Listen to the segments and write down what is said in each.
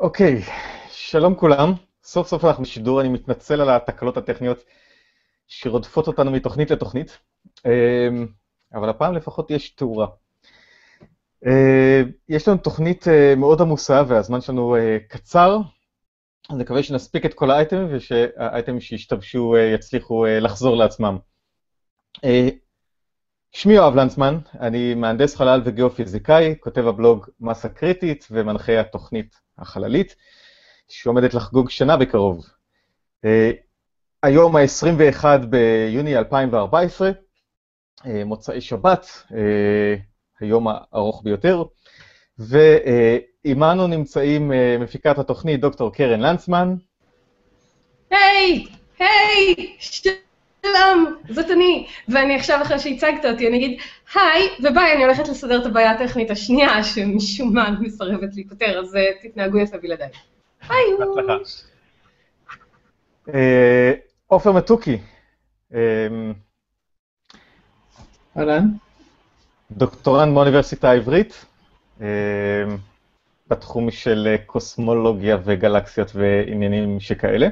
אוקיי, שלום כולם. סוף סוף אנחנו בשידור, אני מתנצל על התקלות הטכניות שרודפות אותנו מתוכנית לתוכנית, אבל הפעם לפחות יש תאורה. יש לנו תוכנית מאוד עמוסה והזמן שלנו קצר, אז נקווה שנספיק את כל האייטמים ושהאייטמים שהשתבשו יצליחו לחזור לעצמם. שמי יואב לנצמן, אני מהנדס חלל וגיאופיזיקאי, כותב הבלוג מסה קריטית ומנחה התוכנית החללית, שעומדת לחגוג שנה בקרוב. היום ה-21 ביוני 2014, מוצאי שבת, היום הארוך ביותר, ועימנו נמצאים מפיקת התוכנית דוקטור קרן לנצמן. היי, שלום, זאת אני, ואני עכשיו אחרי שהצגת אותי, אני אגיד היי וביי, אני הולכת לסדר את הבעיה הטכנית השנייה שמשום מה מסרבת להיפטר, אז תתנהגו יפה בלעדיי. ביי. עופר מתוקי. אהלן. דוקטורנט באוניברסיטה העברית, בתחום של קוסמולוגיה וגלקסיות ועניינים שכאלה.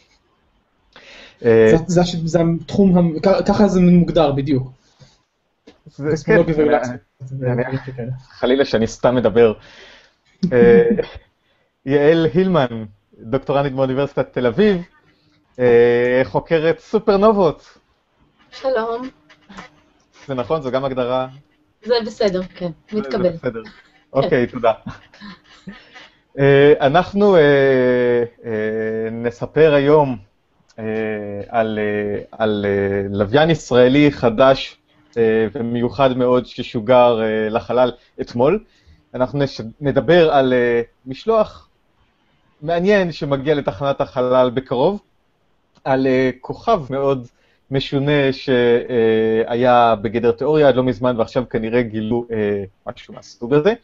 זה התחום, ככה זה מוגדר בדיוק. קוסמולוגיה וגלקסיות. חלילה שאני סתם מדבר. יעל הילמן, דוקטורנטית באוניברסיטת תל אביב, חוקרת סופרנובות. שלום. זה נכון? זו גם הגדרה? זה בסדר, כן, מתקבל. זה בסדר. אוקיי, תודה. אנחנו נספר היום על לוויין ישראלי חדש ומיוחד מאוד ששוגר לחלל אתמול. אנחנו נדבר על משלוח מעניין שמגיע לתחנת החלל בקרוב, על כוכב מאוד משונה שהיה בגדר תיאוריה עד לא מזמן ועכשיו כנראה גילו משהו מהסוג הזה,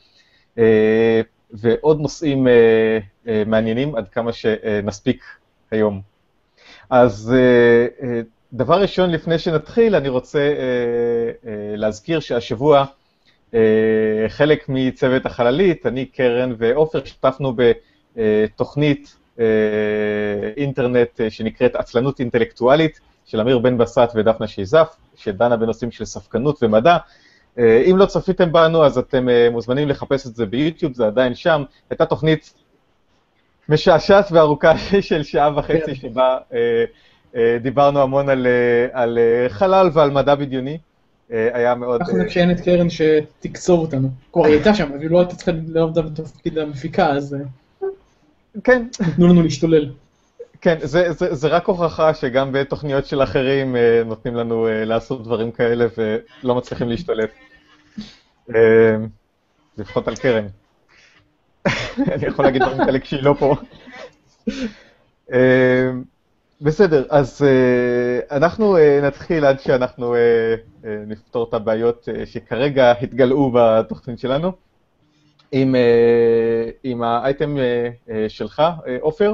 ועוד נושאים מעניינים עד כמה שנספיק היום. אז דבר ראשון לפני שנתחיל אני רוצה להזכיר שהשבוע חלק מצוות החללית, אני קרן ועופר שתפנו בתוכנית אינטרנט שנקראת עצלנות אינטלקטואלית של אמיר בן בסט ודפנה שייזף, שדנה בנושאים של ספקנות ומדע. אם לא צפיתם בנו אז אתם מוזמנים לחפש את זה ביוטיוב, זה עדיין שם. הייתה תוכנית משעשעת וארוכה של שעה וחצי שבה דיברנו המון על חלל ועל מדע בדיוני. היה מאוד... אנחנו נקשיין את קרן שתקצור אותנו. כבר היא הייתה שם, אבל לא הייתה צריכה לעבוד בתפקיד המפיקה, אז כן. נתנו לנו להשתולל. כן, זה רק הוכחה שגם בתוכניות של אחרים נותנים לנו לעשות דברים כאלה ולא מצליחים להשתלט. לפחות על קרן. אני יכול להגיד דברים כאלה כשהיא לא פה. בסדר, אז אנחנו נתחיל עד שאנחנו נפתור את הבעיות שכרגע התגלעו בתוכנית שלנו, עם האייטם שלך, עופר,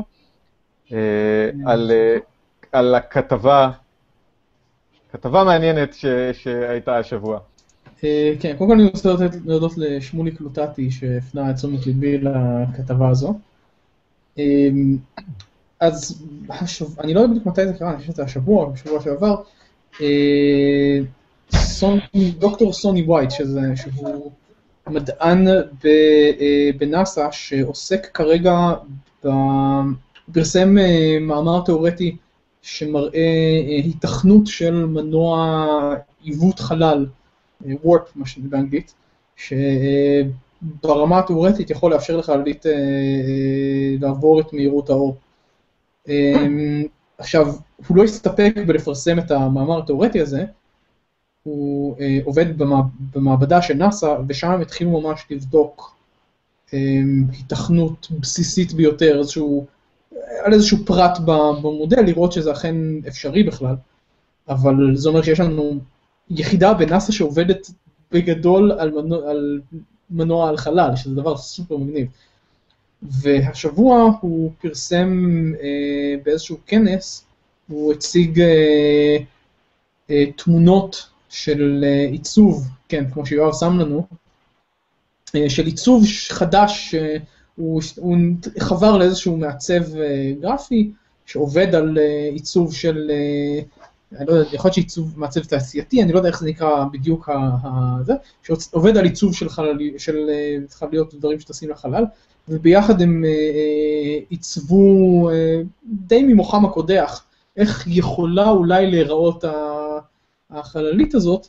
על הכתבה מעניינת שהייתה השבוע. כן, קודם כל אני רוצה להודות לשמוליק לוטטי שהפנה את תשומת ליבי לכתבה הזו. אז אני לא יודע בדיוק מתי זה קרה, אני חושב שזה השבוע, בשבוע שעבר, דוקטור סוני ווייט, שהוא מדען בנאסא שעוסק כרגע, פרסם מאמר תיאורטי שמראה היתכנות של מנוע עיוות חלל, warp מה שזה באנגלית, שברמה התיאורטית יכול לאפשר לחללית לעבור את מהירות האור. עכשיו, הוא לא הסתפק בלפרסם את המאמר התיאורטי הזה, הוא עובד במעבדה של נאסא, ושם התחילו ממש לבדוק היתכנות בסיסית ביותר, על איזשהו פרט במודל, לראות שזה אכן אפשרי בכלל, אבל זה אומר שיש לנו יחידה בנאסא שעובדת בגדול על מנוע על חלל, שזה דבר סופר מגניב. והשבוע הוא פרסם באיזשהו כנס, הוא הציג תמונות של עיצוב, כן, כמו שיואב שם לנו, של עיצוב חדש הוא חבר לאיזשהו מעצב גרפי, שעובד על עיצוב של, אני לא יודע, יכול להיות שעיצוב מעצב תעשייתי, אני לא יודע איך זה נקרא בדיוק זה, שעובד על עיצוב של חלליות ודברים שטסים לחלל, וביחד הם עיצבו די ממוחם הקודח, איך יכולה אולי להיראות החללית הזאת,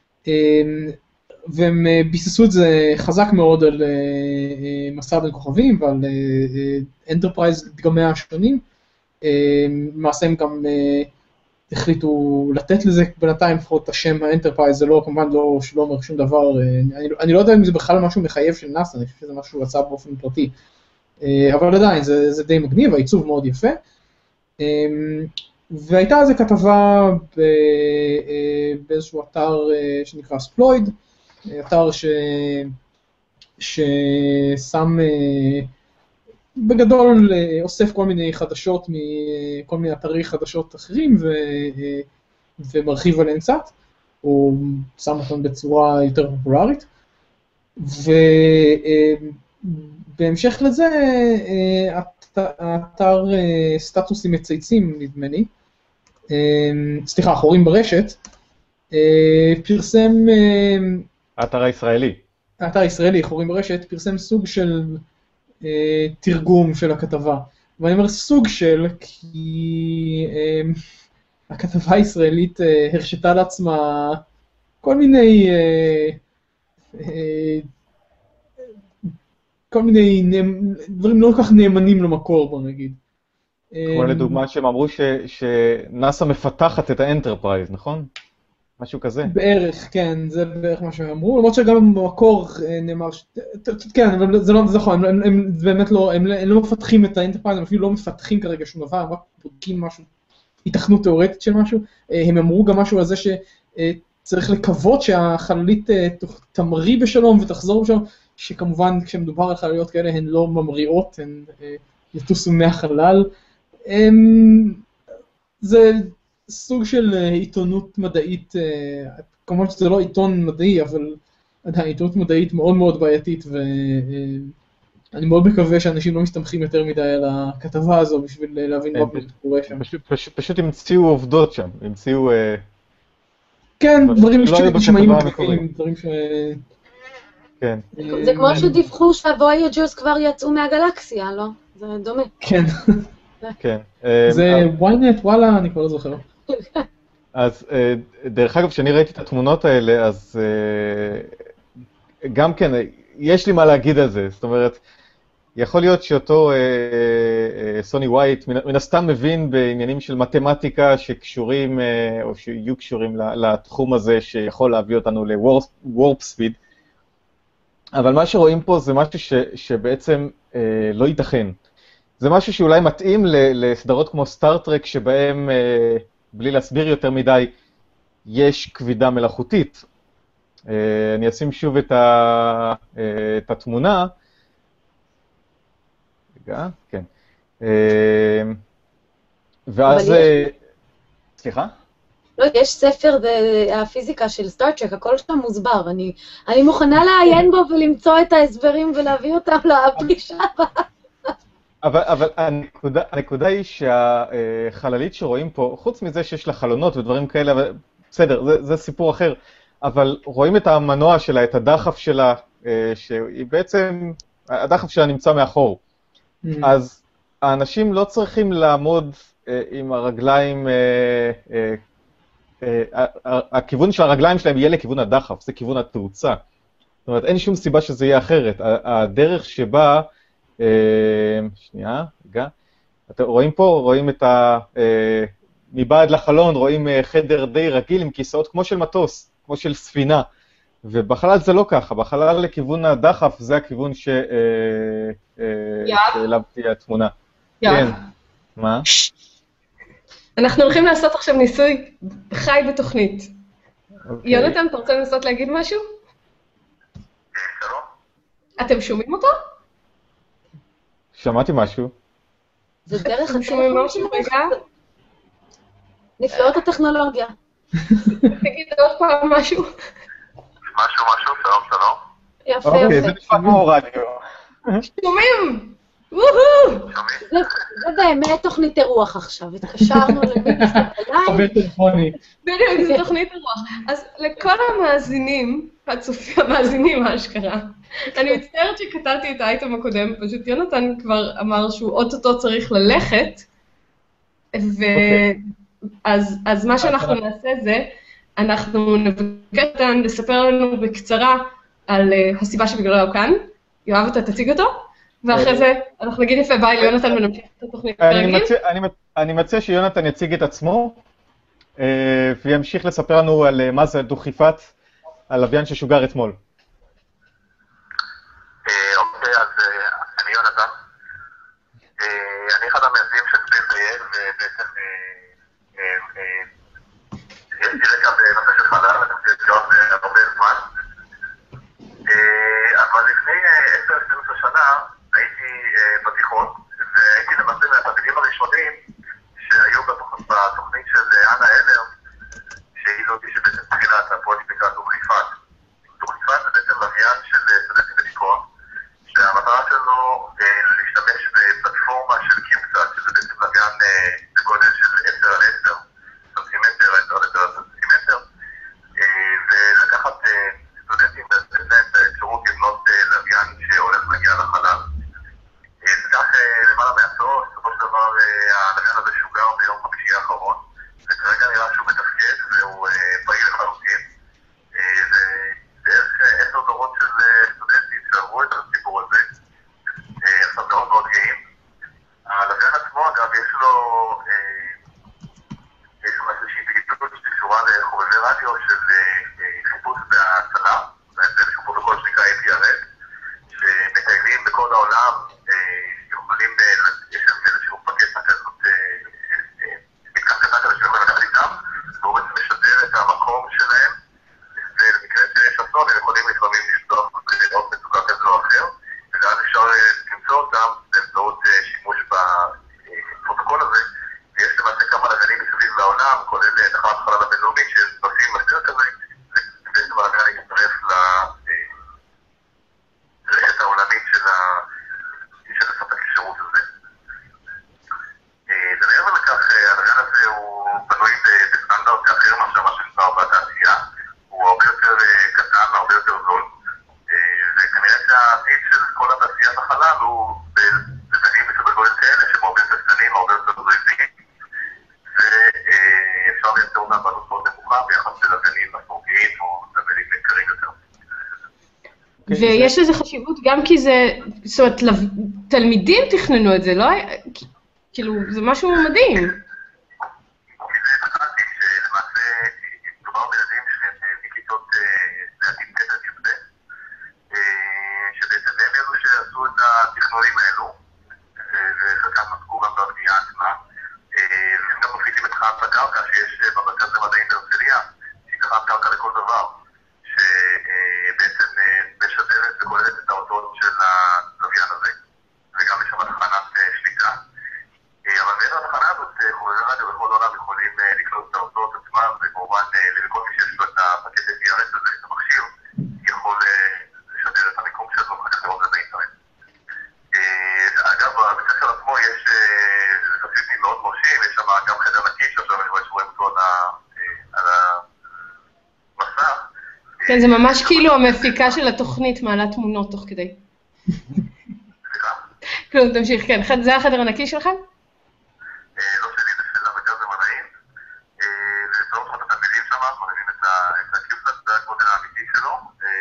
והם ביססו את זה חזק מאוד על מסע בין כוכבים ועל אנטרפרייז דגמיה השונים. למעשה הם גם החליטו לתת לזה בינתיים לפחות את השם האנטרפרייז, זה לא, כמובן לא אומר שום דבר, אני לא יודע אם זה בכלל משהו מחייב של נאס"א, אני חושב שזה משהו שהוא עשה באופן פרטי, אבל עדיין זה די מגניב, העיצוב מאוד יפה. והייתה איזו כתבה באיזשהו אתר שנקרא ספלויד, אתר ששם בגדול אוסף כל מיני חדשות מכל מיני אתרי חדשות אחרים ומרחיב עליהם קצת, או שם אותם בצורה יותר פופולרית. ובהמשך לזה, האתר סטטוסים מצייצים, נדמה לי, סליחה, חורים ברשת, פרסם... האתר הישראלי. האתר הישראלי, חורים ברשת, פרסם סוג של תרגום של הכתבה. ואני אומר סוג של, כי הכתבה הישראלית הרשתה לעצמה כל מיני דברים לא כל כך נאמנים למקור, בוא נגיד. כמו לדוגמה שהם אמרו שנאס"א מפתחת את האנטרפרייז, נכון? משהו כזה? בערך, כן, זה בערך מה שהם אמרו, למרות שגם במקור נאמר, כן, אבל זה לא נכון, הם באמת לא, הם לא מפתחים את האנטרפרייז, הם אפילו לא מפתחים כרגע שום דבר, הם רק בודקים משהו, התכנות תיאורטית של משהו, הם אמרו גם משהו על זה שצריך לקוות שהחללית תמריא בשלום ותחזור בשלום, שכמובן כשמדובר על חלליות כאלה הן לא ממריאות, הן יטוסו מהחלל, זה סוג של עיתונות מדעית, כמובן שזה לא עיתון מדעי, אבל עדיין עיתונות מדעית מאוד מאוד בעייתית, ואני מאוד מקווה שאנשים לא מסתמכים יותר מדי על הכתבה הזו בשביל להבין מה קורה שם. פשוט המציאו עובדות שם, המציאו... כן, דברים שנשמעים מקרים, דברים ש... כן. זה כמו שדיווחו שהווייג'רס כבר יצאו מהגלקסיה, לא? זה דומה. כן. כן. זה ynet, וואלה, אני כבר לא זוכר. אז דרך אגב, כשאני ראיתי את התמונות האלה, אז גם כן, יש לי מה להגיד על זה. זאת אומרת, יכול להיות שאותו סוני ווייט מן הסתם מבין בעניינים של מתמטיקה שקשורים, או שיהיו קשורים לתחום הזה שיכול להביא אותנו לוורפ ספיד, אבל מה שרואים פה זה משהו שבעצם לא ייתכן. זה משהו שאולי מתאים לסדרות כמו סטארטרק, שבהם, בלי להסביר יותר מדי, יש כבידה מלאכותית. אני אשים שוב את התמונה. רגע, כן. ואז... סליחה? לא, יש ספר הפיזיקה של סטארטרק, הכל שם מוסבר. אני מוכנה לעיין בו ולמצוא את ההסברים ולהביא אותם לפגישה הבאה. אבל הנקודה היא שהחללית שרואים פה, חוץ מזה שיש לה חלונות ודברים כאלה, אבל בסדר, זה סיפור אחר, אבל רואים את המנוע שלה, את הדחף שלה, שהיא בעצם, הדחף שלה נמצא מאחור. אז האנשים לא צריכים לעמוד עם הרגליים, הכיוון של הרגליים שלהם יהיה לכיוון הדחף, זה כיוון התאוצה. זאת אומרת, אין שום סיבה שזה יהיה אחרת. הדרך שבה, שנייה, רגע, אתם רואים פה, רואים את מבעד לחלון, רואים חדר די רגיל עם כיסאות כמו של מטוס, כמו של ספינה, ובחלל זה לא ככה, בחלל לכיוון הדחף זה הכיוון שאליו תהיה התמונה. כן, מה? אנחנו הולכים לעשות עכשיו ניסוי חי בתוכנית. יונתן, אתה רוצה לנסות להגיד משהו? אתם שומעים אותו? שמעתי משהו. זה דרך שומעים משהו רגע? נפלאות הטכנולוגיה. תגיד עוד פעם משהו. משהו, שלום. יפה, אוקיי, יפה. זה נשמע כמו רדיו. שומעים? וואו! זה באמת תוכנית אירוח עכשיו, התקשרנו למי מסתכלי. חבר טלפוני. בדיוק, זו תוכנית אירוח. אז לכל המאזינים, המאזינים האשכרה, אני מצטערת שקטעתי את האייטם הקודם, פשוט יונתן כבר אמר שהוא אוטוטו צריך ללכת, אז מה שאנחנו נעשה זה, אנחנו נבקש אותן לספר לנו בקצרה על הסיבה שבגללה הוא כאן. יואב, אתה תציג אותו, ואחרי זה אנחנו נגיד יפה ביי ליונתן ונמשיך את התוכנית כרגיל. אני מציע שיונתן יציג את עצמו, וימשיך לספר לנו על מה זה דוכיפת הלוויין ששוגר אתמול. אוקיי, אז אני יונתן. אני אחד המייסדים של ספייס.איי, ובעצם יש לי רקע בנושא של חלל, אני חושב שעוד הרבה זמן. אבל לפני 10-12 שנה הייתי בתיכון, והייתי למעשה מהתלמידים הראשונים שהיו בתוכנית של אנה אלר, שהיא זאתי שבעצם תחילה את הפרויקט נקרא דוכיפת. דוכיפת זה בעצם לוויין של סטודנטים בתיכון, שהמטרה שלו להשתמש בפלטפורמה של קיובסאט, שזה בעצם לוויין בגודל של 10x10 סנטימטר, 10x10 סנטימטר, ולקחת סטודנטים ולתת להם את האפשרות לבנות לוויין שהולך להגיע לחלל. זה כך למעלה מעשור, בסופו של דבר הלוויין הזה שוגר ביום חמישי האחרון, וכרגע נראה שהוא מתפקד והוא פעיל לחלוטין. ובערך 10 דורות של סטודנטים שעברו את הסיפור הזה, עכשיו מאוד מאוד גאים. הלוויין עצמו, אגב, יש לו איזושהי פעילות שקשורה לחובבי רדיו של חיפוש והצלה, זה איזשהו פרוטוקול שנקרא APRS, שמטיילים בכל העולם, יכולים, יש שם איזשהו פקטה כזאת, מתקן קטן כזה שיכולים לקחת איתם, והוא בעצם משדר את המקום שלהם, ובמקרה שיש אסון הם יכולים לפעמים לשלוח עוד מצוקה כזה או אחר, ואז אפשר למצוא אותם באמצעות שימוש בפרוטוקול הזה, ויש למעשה כמה לוויינים מסביב לעולם, כולל תחנת החלל הבינלאומית, שנוסעים מכשיר כזה, ובעצם הלוויין יצטרף לרשת העולמית של הספק השירות הזה. ומעבר לכך, הלוויין הזה הוא בנוי בסטנדרט אחר מאשר מה שנקרא בתעשייה, הוא הרבה יותר קטן, הרבה יותר זול, וכנראה שהעתיד של כל התעשיית החלל הוא בזנים בסדר גודל כאלה, שהם הרבה יותר קטנים, הרבה יותר זריזים, ואפשר לייצר אותם בעלות מאוד נמוכה ביחס ללוויינים מסורתיים או לוויינים יקרים יותר. ויש לזה חשיבות גם כי זה, זאת אומרת, תלמידים תכננו את זה, לא? כאילו, זה משהו מדהים. חשבתי שלמעשה מדובר בילדים שהם מכיתות לדעתי ט' עד י"ב, שבעצם הם אלו שעשו את התכנונים האלו, וחלקם עסקו גם בבנייה עצמה, והם גם מפעילים את תחנת הקרקע שיש במרכז למדעים בהרצליה, שהיא תחנת קרקע לכל דבר, שבעצם משדרת וכוללת את האותות של הלוויין הזה, וגם יש שם תחנת שליטה. אבל מעבר לתחנה הזאת, חובבי רדיו בכל העולם יכולים לקלוט את האותות עצמם, וכמובן לכל מי שיש לו את הפקט APRS הזה, את המכשיר, יכול לשדר את המיקום שלו ואחר כך לראות את זה באינטרנט. אגב, בבית הספר עצמו יש פסיליטי מאוד מרשים, יש שם גם חדר נקי שעכשיו אני רואה שרואים אותו על המסך. כן, זה ממש כאילו המפיקה של התוכנית מעלה תמונות תוך כדי. סליחה? כלום, תמשיך, כן. זה החדר הנקי שלך? לא שלי, זה של המרכז למדעים. ובצורך את התלמידים שם, מראים את הקיובסאט, זה הגודל האמיתי שלו.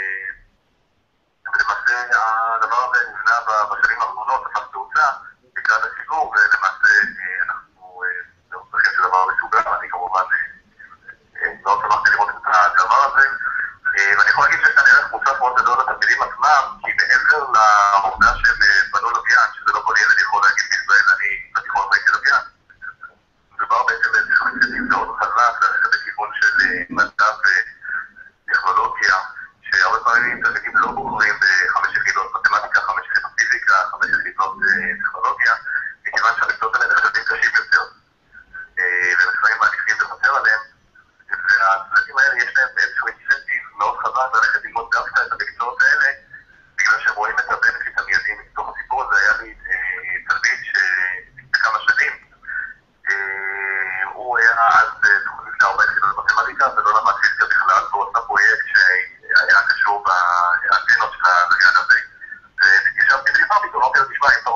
ולמעשה הדבר הזה נבנה בשנים האחרונות, הפך תאוצה לקראת הציבור, ולמעשה אנחנו צריכים שזה דבר משוגע, אני כמובן מאוד שמחתי לראות את הדבר הזה. ואני יכול להגיד שיש כאן ערך מוסף מאוד גדול לתלמידים עצמם, כי מעבר לעובדה שהם בנו לוויין, שזה לא כל ילד יכול להגיד בישראל, אני בתיכון ראיתי לוויין. מדובר בעצם באיזשהו אינסנטיב מאוד חזק, ללכת בכיוון של מדע וטכנולוגיה, שהרבה פעמים תלמידים לא בוחרים ב5 יחידות מתמטיקה, 5 יחידות פיזיקה, 5 יחידות טכנולוגיה, מכיוון שהמקצועות האלה נחשבים קשים יותר, ולפעמים מעדיפים לוותר עליהם, והסטודנטים האלה יש להם איזשהו אינסנטיב מאוד חזק ללכת ללמוד דווקא את המקצועות האלה, בגלל שהם רואים את הבנפיט המיידי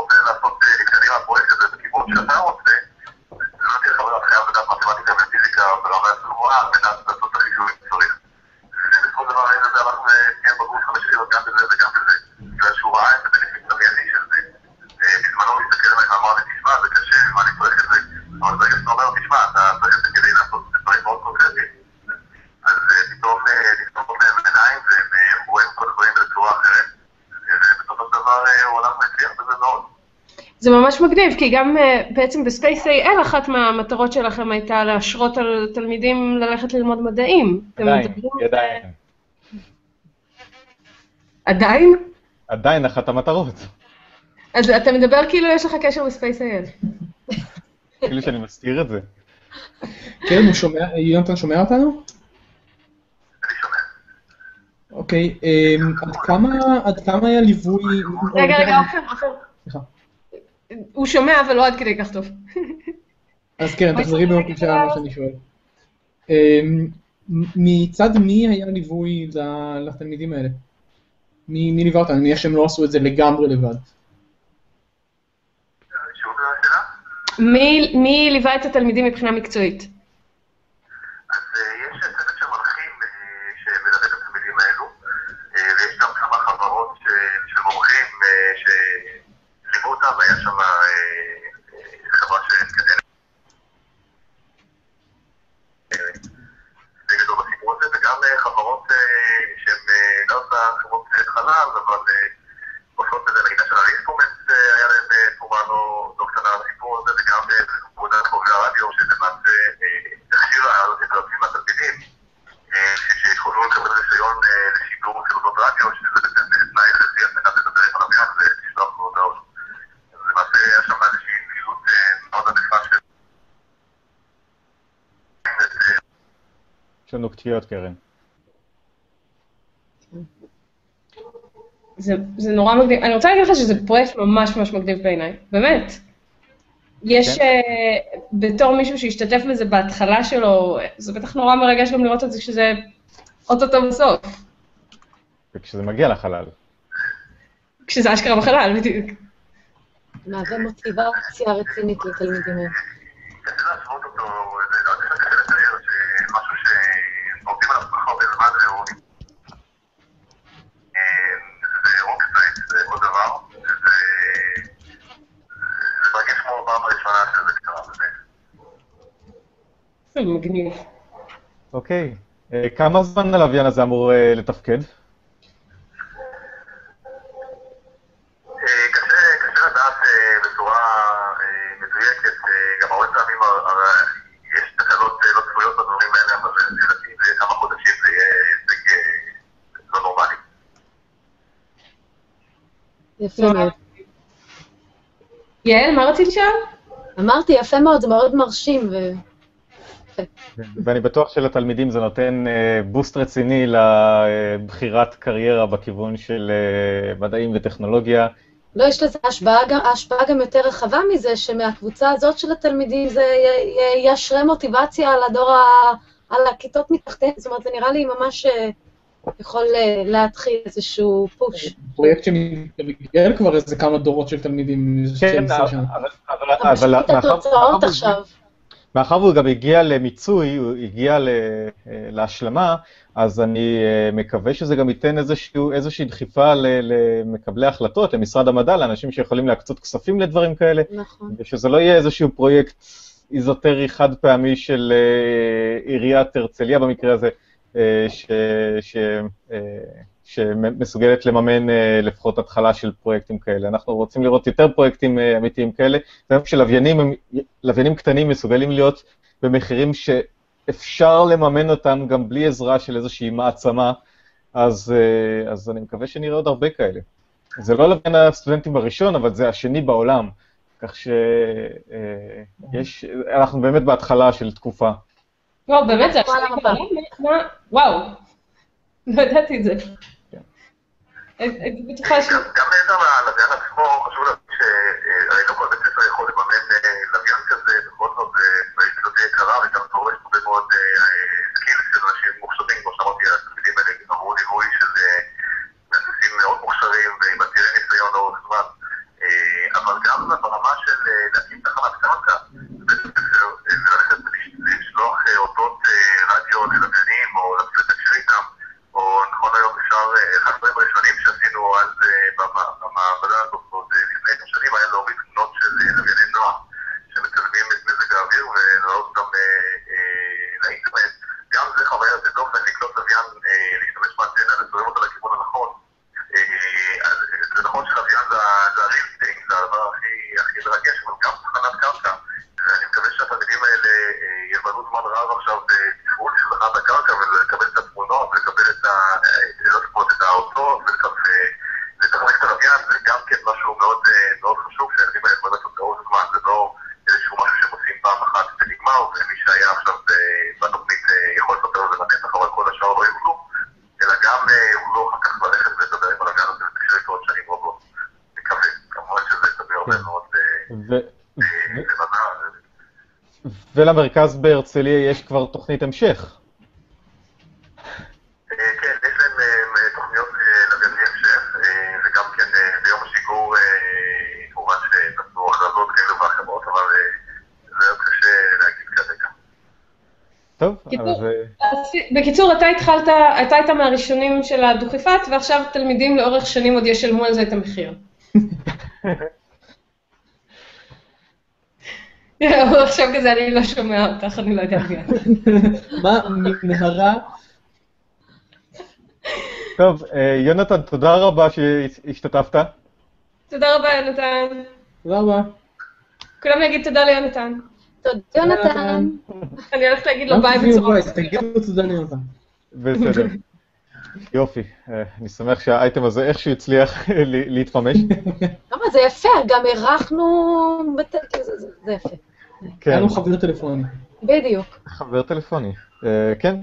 רוצה לעשות להתקדם מהפרויקט הזה בכיוון שאתה רוצה, זה לא תהיה חבר אחרי עבודת מתמטיקה ופיזיקה ברמה גבוהה על מנת לעשות את החישובים שצריך. ובסופו של דבר זה הלך וסיים בגרות 5 יחידות גם בזה וגם בזה, בגלל שהוא ראה את הבנפיט המיידי של זה. בזמנו הוא הסתכל עליי ואמר לי, תשמע, זה קשה, מה אני צריך את זה? אבל ברגע שאתה אומר, תשמע, אתה צריך את זה כדי לעשות דברים מאוד קונקרטיים. אז פתאום לפתוח להם עיניים והם רואים כל הדברים בצורה אחרת. ובסופו של דבר הוא הלך והצליח בזה מאוד. זה ממש מגניב, כי גם בעצם בספייס.איי.אל אחת מהמטרות שלכם הייתה להשרות על תלמידים ללכת ללמוד מדעים. עדיין. עדיין? עדיין אחת המטרות. אז אתה מדבר כאילו יש לך קשר בספייס.איי.אל. כאילו שאני מסתיר את זה. כן, הוא שומע, יונתן שומע אותנו? אני שומע. אוקיי, עד כמה היה ליווי... רגע, עופר. סליחה. הוא שומע, אבל לא עד כדי כך טוב. אז כן, תחזרי בבקשה מה שאני שואל. מצד מי היה ליווי לתלמידים האלה? מי ליווה אותם? אני מניח שהם לא עשו את זה לגמרי לבד. שוב השאלה? מי ליווה את התלמידים מבחינה מקצועית? אז יש צוות של מנחים שמלווה את התלמידים האלו, ויש גם כמה חברות של מומחים שליוו אותם, והיה שם חברה שמתקדמת בגדול בסיפור הזה, וגם חברות שהן לא אותה חברות חלל, אבל עושות את זה, נגיד של האינסטרומנט היה להם תרומה לא קטנה לסיפור הזה, וגם בפקודת חובבי הרדיו, שלמעשה הכשירה את הרצים מהתלמידים, שיכולו לקבל רישיון לשידור סרטות רדיו, שזה בעצם תנאי הכרחי על מנת לדבר עם הלוויין ולשלוח לו הודעות. אז למעשה היה שם איזושהי פעילות מאוד ענפה של... יש לנו קטעיות, קרן. זה נורא מגניב. אני רוצה להגיד לך שזה פרויקט ממש ממש מגניב בעיניי, באמת. יש, בתור מישהו שהשתתף בזה בהתחלה שלו, זה בטח נורא מרגש גם לראות את זה כשזה אוטוטו בסוף. וכשזה מגיע לחלל. כשזה אשכרה בחלל, בדיוק. מהווה מוטיבציה רצינית לתלמידים האלה. קשה להשוות אותו, זה לא קשה לתאר שמשהו שעובדים עליו כל כך הרבה זמן והוא... זה רוקט סיינס, זה עוד דבר, זה מרגיש כמו פעם הראשונה שזה קרה בזה. זה מגניב. אוקיי. כמה זמן הלוויין הזה אמור לתפקד? קשה לדעת בצורה מדויקת, גם הרבה פעמים יש תקלות לא צפויות בדברים האלה, אבל לדעתי כמה חודשים זה יהיה הישג לא נורמלי. יפה מאוד. יעל, מה רצית שם? אמרתי, יפה מאוד, זה מאוד מרשים ואני בטוח שלתלמידים זה נותן בוסט רציני לבחירת קריירה בכיוון של מדעים וטכנולוגיה. לא, יש לזה השפעה גם יותר רחבה מזה, שמהקבוצה הזאת של התלמידים זה ישרה מוטיבציה על הדור, על הכיתות מתחתיהם, זאת אומרת, זה נראה לי ממש יכול להתחיל איזשהו פוש. פרויקט שמתגלגל כבר איזה כמה דורות של תלמידים. כן, אבל התוצאות עכשיו. מאחר והוא גם הגיע למיצוי, הוא הגיע להשלמה, אז אני מקווה שזה גם ייתן איזושהי דחיפה למקבלי החלטות, למשרד המדע, לאנשים שיכולים להקצות כספים לדברים כאלה, נכון. ושזה לא יהיה איזשהו פרויקט איזוטרי חד פעמי של עיריית הרצליה במקרה הזה, שמסוגלת לממן לפחות התחלה של פרויקטים כאלה. אנחנו רוצים לראות יותר פרויקטים אמיתיים כאלה, ולוויינים קטנים מסוגלים להיות במחירים שאפשר לממן אותם גם בלי עזרה של איזושהי מעצמה, אז אני מקווה שנראה עוד הרבה כאלה. זה לא לוויין הסטודנטים הראשון, אבל זה השני בעולם, כך שאנחנו באמת בהתחלה של תקופה. וואו, באמת זה השני בעולם? וואו, לא ידעתי את זה. הייתי בטוחה ש... גם מעבר ללוויין עצמו, חשוב להגיד שהרי לא כל בית ספר יכול לממן לוויין כזה, בכל זאת זה תהיה יקרה וגם דורש הרבה מאוד סקיל של אנשים מוכשרים, כמו שאמרתי, התלמידים האלה עברו ליווי של מהנדסים מאוד מוכשרים ועם עתירי ניסיון לאורך זמן, אבל גם ברמה של להקים תחנת קרקע, וללכת לשלוח אותות רדיו ללוויינים או להפעיל תקשיר איתם, או נכון היום אפשר, אחד הדברים הראשונים שעשינו אז במעבדה הזאת עוד לפני כמה שנים היה להוריד תמונות של לווייני נוער שמצלמים את מזג האוויר ולהעלות אותם לאינטרנט. גם זה חוויה יוצאת דופן לקלוט לוויין, להשתמש באנטנה, לסובב אותה לכיוון הנכון. זה נכון שלוויין זה הריפטינג, זה הדבר הכי מרגש, אבל גם תחנת קרקע. אני מקווה שהתלמידים האלה יבלו זמן רב עכשיו בתפעול של תחנת הקרקע ולקבל את התמונות, ולקבל את האותות, ולתחזק את הלוויין, זה גם כן משהו מאוד מאוד חשוב, שהילדים האלה באמת לאורך זמן, זה לא איזשהו משהו שהם עושים פעם אחת ונגמר, ומי שהיה עכשיו בתוכנית יכול לספר על זה בטח, אבל כל השאר לא יוכלו, אלא גם יוכלו אחר כך ללכת ולדבר עם הלוויין הזה ותקשר איתו עוד שנים רבות. מקווה, כמובן שזה יתביא הרבה מאוד למדע. ולמרכז בהרצליה יש כבר תוכנית המשך. כן, יש להם תוכניות לווייני המשך, וגם כן ביום השיגור, כמובן שנתנו הכרזות כאלו ואחרות, אבל זה עוד קשה להגיד כרגע. טוב, אז בקיצור, אתה היית מהראשונים של הדוכיפת, ועכשיו תלמידים לאורך שנים עוד ישלמו על זה את המחיר. עכשיו כזה אני לא שומע אותך, אני לא יודעת גם. מה מנהרה? טוב, יונתן, תודה רבה שהשתתפת. תודה רבה, יונתן. תודה רבה. כולם יגיד תודה ליונתן. תודה, יונתן. אני הולכת להגיד לו ביי בצורה. תגידו תודה ליונתן. בסדר. יופי, אני שמח שהאייטם הזה איכשהו הצליח להתפמש. למה זה יפה, גם ערכנו, זה יפה. היה לנו חבר טלפוני. בדיוק. חבר טלפוני, כן.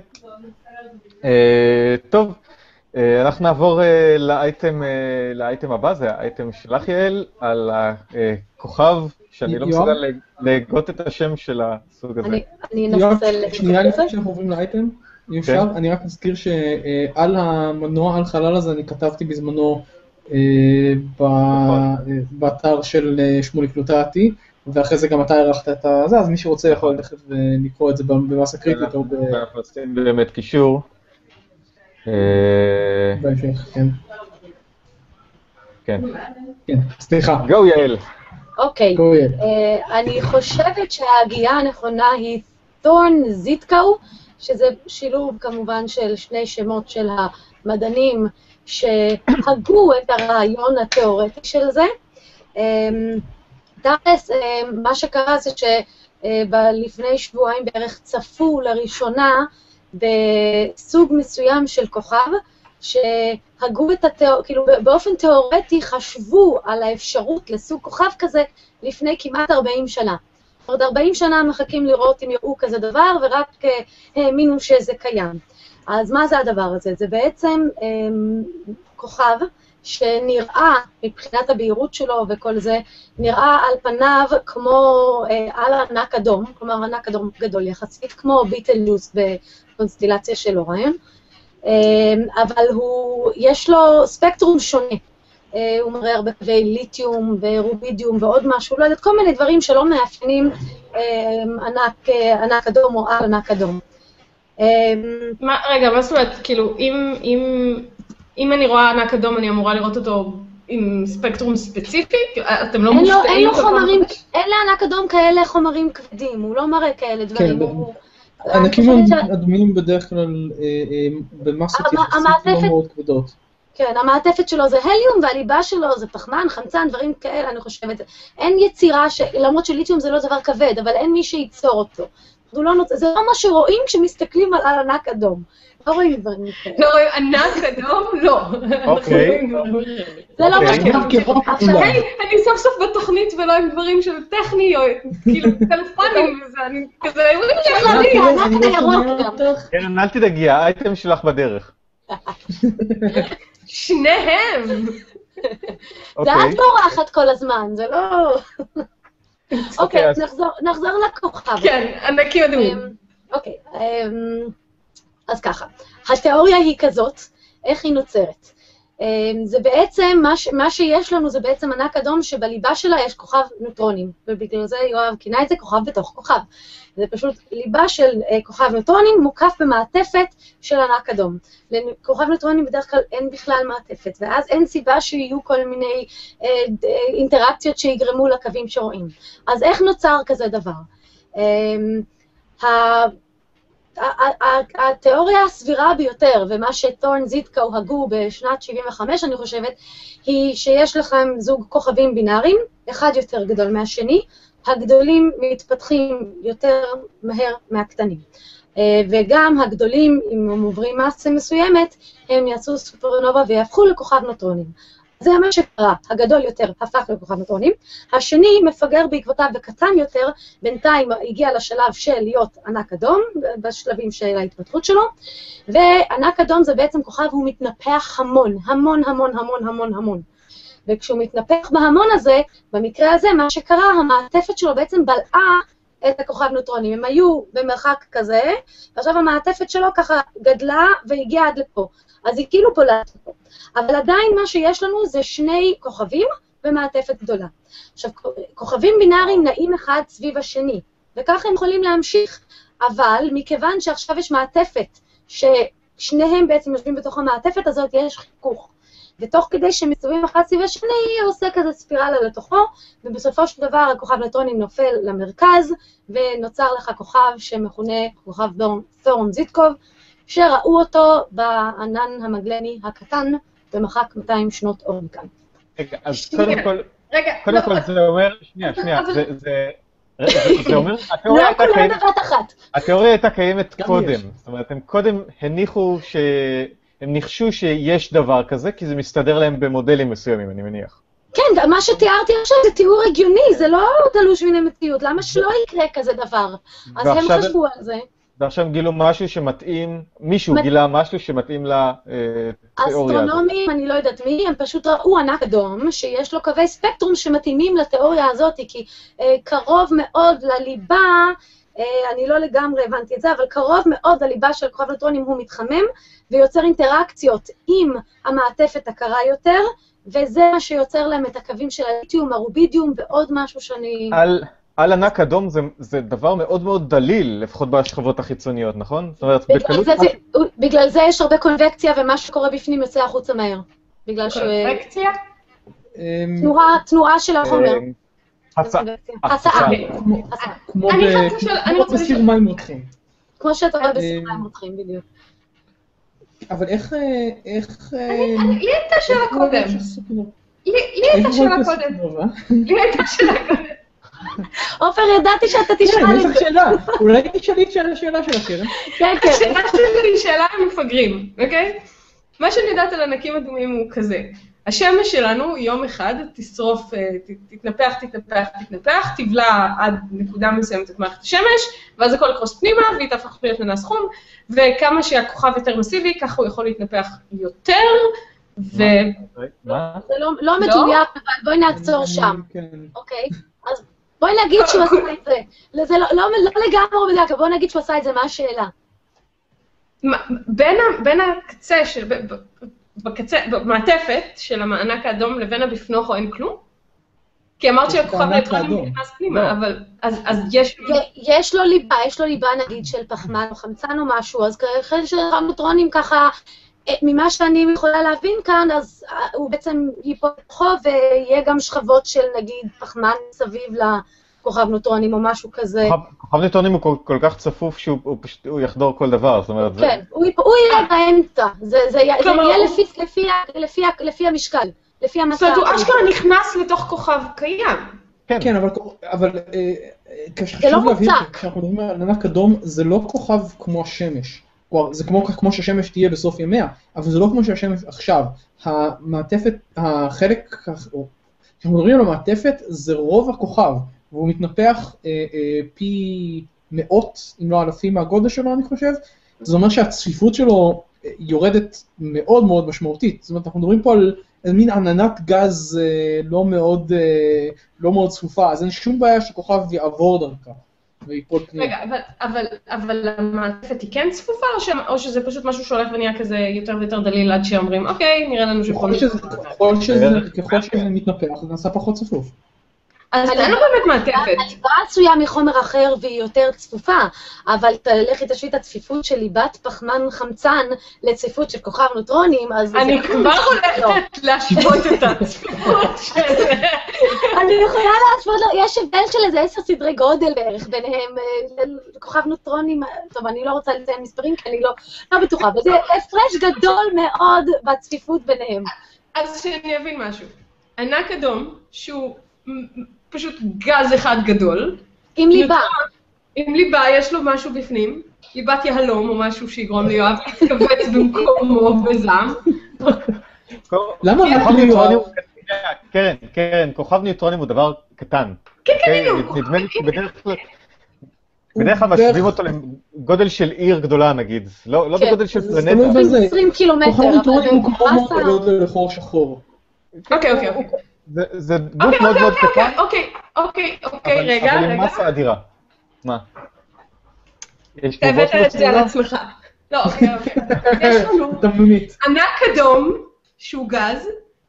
טוב, אנחנו נעבור לאייטם הבא, זה האייטם שלך יעל, על הכוכב, שאני לא מסוגל להגות את השם של הסוג הזה. אני אנסה שנייה לפני שאנחנו עוברים לאייטם. אפשר, אני רק אזכיר שעל המנוע, על חלל הזה, אני כתבתי בזמנו באתר של שמוליק לוטאטי, ואחרי זה גם אתה ערכת את זה, אז מי שרוצה יכול ללכת ולקרוא את זה במסה קריטית או אנחנו עושים באמת קישור. בהמשך, כן. כן. כן, סליחה. גו יעל. אוקיי, אני חושבת שההגייה הנכונה היא תורן זיטקאו, שזה שילוב כמובן של שני שמות של המדענים שהגו את הרעיון התיאורטי של זה. תכלס, מה שקרה זה שלפני שבועיים בערך צפו לראשונה בסוג מסוים של כוכב, שהגו את כאילו באופן תיאורטי חשבו על האפשרות לסוג כוכב כזה לפני כמעט 40 שנה. עוד 40 שנה מחכים לראות אם יראו כזה דבר, ורק האמינו שזה קיים. אז מה זה הדבר הזה? זה בעצם כוכב שנראה, מבחינת הבהירות שלו וכל זה, נראה על פניו כמו על ענק אדום, כלומר ענק אדום גדול יחסית, כמו ביטלג'וס בקונסטלציה של אוריון, אבל יש לו ספקטרום שונה. הוא מראה הרבה קווי ליתיום ורובידיום ועוד משהו, לא יודעת, כל מיני דברים שלא מאפיינים ענק אדום או על ענק אדום. רגע, מה זאת אומרת, כאילו, אם אני רואה ענק אדום, אני אמורה לראות אותו עם ספקטרום ספציפי? אתם לא מושפעים? אין לו חומרים, אין לענק אדום כאלה חומרים כבדים, הוא לא מראה כאלה דברים. ענקים אדומים בדרך כלל במסות יחסית מאוד כבדות. כן, המעטפת שלו זה הליום, והליבה שלו זה פחמן, חמצן, דברים כאלה, אני חושבת. אין יצירה, למרות שליתיום זה לא דבר כבד, אבל אין מי שייצור אותו. זה לא מה שרואים כשמסתכלים על ענק אדום. לא רואים דברים כאלה. לא רואים ענק אדום? לא. אוקיי. זה לא מה שרואים. היי, אני סוף סוף בתוכנית ולא עם דברים של טכני, או כאילו טלפונים וזה, אני כזה... קרן, אל תדאגי, האייטם שלך בדרך. שניהם. זה את בורחת כל הזמן, זה לא... אוקיי, נחזור לכוכב. כן, ענקים אדומים. אוקיי, אז ככה, התיאוריה היא כזאת, איך היא נוצרת? זה בעצם, מה שיש לנו זה בעצם ענק אדום שבליבה שלה יש כוכב נוטרונים, ובגלל זה יואב כינה את זה כוכב בתוך כוכב. זה פשוט ליבה של כוכב נוטרונים מוקף במעטפת של ענק אדום. לכוכב נוטרונים בדרך כלל אין בכלל מעטפת, ואז אין סיבה שיהיו כל מיני אינטראקציות שיגרמו לקווים שרואים. אז איך נוצר כזה דבר? התיאוריה הסבירה ביותר, ומה שטורן זיטקו הגו בשנת 75, אני חושבת, היא שיש לכם זוג כוכבים בינאריים, אחד יותר גדול מהשני, הגדולים מתפתחים יותר מהר מהקטנים. וגם הגדולים, אם הם עוברים מסה מסוימת, הם יעשו סופרנובה ויהפכו לכוכב נוטרונים. זה מה שקרה, הגדול יותר הפך לכוכב נוטרונים, השני מפגר בעקבותיו וקטן יותר, בינתיים הגיע לשלב של להיות ענק אדום, בשלבים של ההתפתחות שלו, וענק אדום זה בעצם כוכב, הוא מתנפח המון, המון, המון, המון, המון, המון. וכשהוא מתנפח בהמון הזה, במקרה הזה, מה שקרה, המעטפת שלו בעצם בלעה את הכוכב נוטרונים. הם היו במרחק כזה, ועכשיו המעטפת שלו ככה גדלה והגיעה עד לפה. אז היא כאילו בולעת לפה. אבל עדיין מה שיש לנו זה שני כוכבים ומעטפת גדולה. עכשיו, כוכבים בינאריים נעים אחד סביב השני, וכך הם יכולים להמשיך, אבל מכיוון שעכשיו יש מעטפת, ששניהם בעצם יושבים בתוך המעטפת הזאת, יש חיכוך. ותוך כדי שמסתובבים אחד סביב השני, עושה כזה ספירלה לתוכו, ובסופו של דבר הכוכב נוטרונים נופל למרכז, ונוצר לך כוכב שמכונה כוכב תורן זיטקוב, שראו אותו בענן המגלני הקטן, במרחק 200 שנות אור מכאן. רגע, אז קודם כל זה אומר, שנייה, זה אומר, התיאוריה הייתה קיימת קודם, זאת אומרת, הם קודם הניחו הם ניחשו שיש דבר כזה, כי זה מסתדר להם במודלים מסוימים, אני מניח. כן, מה שתיארתי עכשיו זה תיאור הגיוני, זה לא תלוש מן המציאות, למה שלא יקרה כזה דבר? אז הם חשבו על זה. ועכשיו גילו משהו שמתאים, מישהו גילה משהו שמתאים לתיאוריה הזאת. אסטרונומים, אני לא יודעת מי, הם פשוט ראו ענק אדום, שיש לו קווי ספקטרום שמתאימים לתיאוריה הזאת, כי קרוב מאוד לליבה, אני לא לגמרי הבנתי את זה, אבל קרוב מאוד לליבה של כוכב נוטרונים הוא מתחמם, ויוצר אינטראקציות עם המעטפת הקרה יותר, וזה מה שיוצר להם את הקווים של הליתיום, הרובידיום, ועוד משהו שאני... על ענק אדום זה דבר מאוד מאוד דליל, לפחות בשכבות החיצוניות, נכון? זאת אומרת, בגלל זה יש הרבה קונבקציה, ומה שקורה בפנים יוצא החוצה מהר. בגלל ש... קונבקציה? תנועה של החומר. הסעה. כמו בסיר מים רותחים. כמו שאתה רואה בסיר מים רותחים, בדיוק. אבל איך... לי הייתה שאלה קודם. לי הייתה שאלה קודם. עופר, ידעתי שאתה תשאל לי. יש לך שאלה. אולי תשאלי את השאלה של הקרן. כן, כן. השאלה שלי היא שאלה למפגרים, אוקיי? מה שאני יודעת על ענקים אדומים הוא כזה. השמש שלנו יום אחד תשרוף, תתנפח, תבלע עד נקודה מסוימת את מערכת השמש, ואז הכל יקרוס פנימה, והיא תהפך להיות לנס חום, וכמה שהכוכב יותר מסיבי, ככה הוא יכול להתנפח יותר, ו... מה? זה לא מדויק, אבל בואי נעצור שם, אוקיי? אז בואי נגיד שהוא עשה את זה. זה לא לגמרי מדויק, בואי נגיד שהוא עשה את זה, מה השאלה? בין הקצה של... במעטפת של המענק האדום לבין הבפנוכו אין כלום? כי אמרת שהכוכב האלקטרונים נכנס פנימה, אבל אז יש... יש לו ליבה נגיד של פחמן או חמצן או משהו, אז ככה של נוטרונים ככה, ממה שאני יכולה להבין כאן, אז הוא בעצם ייפול לתוכו ויהיה גם שכבות של נגיד פחמן סביב לכוכב נוטרונים או משהו כזה. כוכב נוטרונים הוא כל כך צפוף שהוא יחדור כל דבר, זאת אומרת... כן, הוא יהיה באמצע, זה יהיה לפי המשקל, לפי המסע. זאת אומרת, הוא אשכרה נכנס לתוך כוכב קיים. כן, אבל חשוב להבין, כשאנחנו מדברים על ענק אדום, זה לא כוכב כמו השמש. זה כמו שהשמש תהיה בסוף ימיה, אבל זה לא כמו שהשמש עכשיו. המעטפת, החלק, כשאנחנו מדברים על המעטפת, זה רוב הכוכב, והוא מתנפח פי מאות, אם לא אלפים מהגודל שלו, אני חושב. זה אומר שהצפיפות שלו יורדת מאוד מאוד משמעותית. זאת אומרת, אנחנו מדברים פה על מין עננת גז לא מאוד צפופה, אז אין שום בעיה שכוכב יעבור דרכה. ויפול פנימה. רגע, אבל המעטפת היא כן צפופה, או שזה פשוט משהו שהולך ונהיה כזה יותר ויותר דליל עד שאומרים, אוקיי, נראה לנו ככל שזה מתנפח, זה נעשה פחות צפוף. אז אין לו באמת מעטפת. הליבה עשויה מחומר אחר והיא יותר צפופה, אבל תלכי תשווי את הצפיפות של ליבת פחמן חמצן לצפיפות של כוכב נוטרונים, אז... אני כבר הולכת להשוות את הצפיפות של זה. אני יכולה להשוות, יש הבדל של איזה 10 סדרי גודל בערך ביניהם, כוכב נוטרונים, טוב, אני לא רוצה לציין מספרים, כי אני לא בטוחה, אבל זה הפרש גדול מאוד בצפיפות ביניהם. אז שאני אבין משהו. ענק אדום, שהוא פשוט גז אחד גדול. עם ליבה. עם ליבה, יש לו משהו בפנים, ליבת יהלום או משהו שיגרום ליואב להתכווץ במקומו בזעם. למה רק ליואב? כן, כוכב ניוטרונים הוא דבר קטן. כן, נדמה לי בדרך כלל משווים אותו לגודל של עיר גדולה נגיד, לא בגודל של פלנטה. 20 קילומטר. כוכב ניוטרונים הוא כמו גודל לחור שחור. אוקיי. זה גוף מאוד מאוד קטן. אוקיי, רגע. אבל עם מסה אדירה. מה? אתה הבאת את זה על עצמך. לא, אוקיי. יש לנו ענק אדום שהוא גז,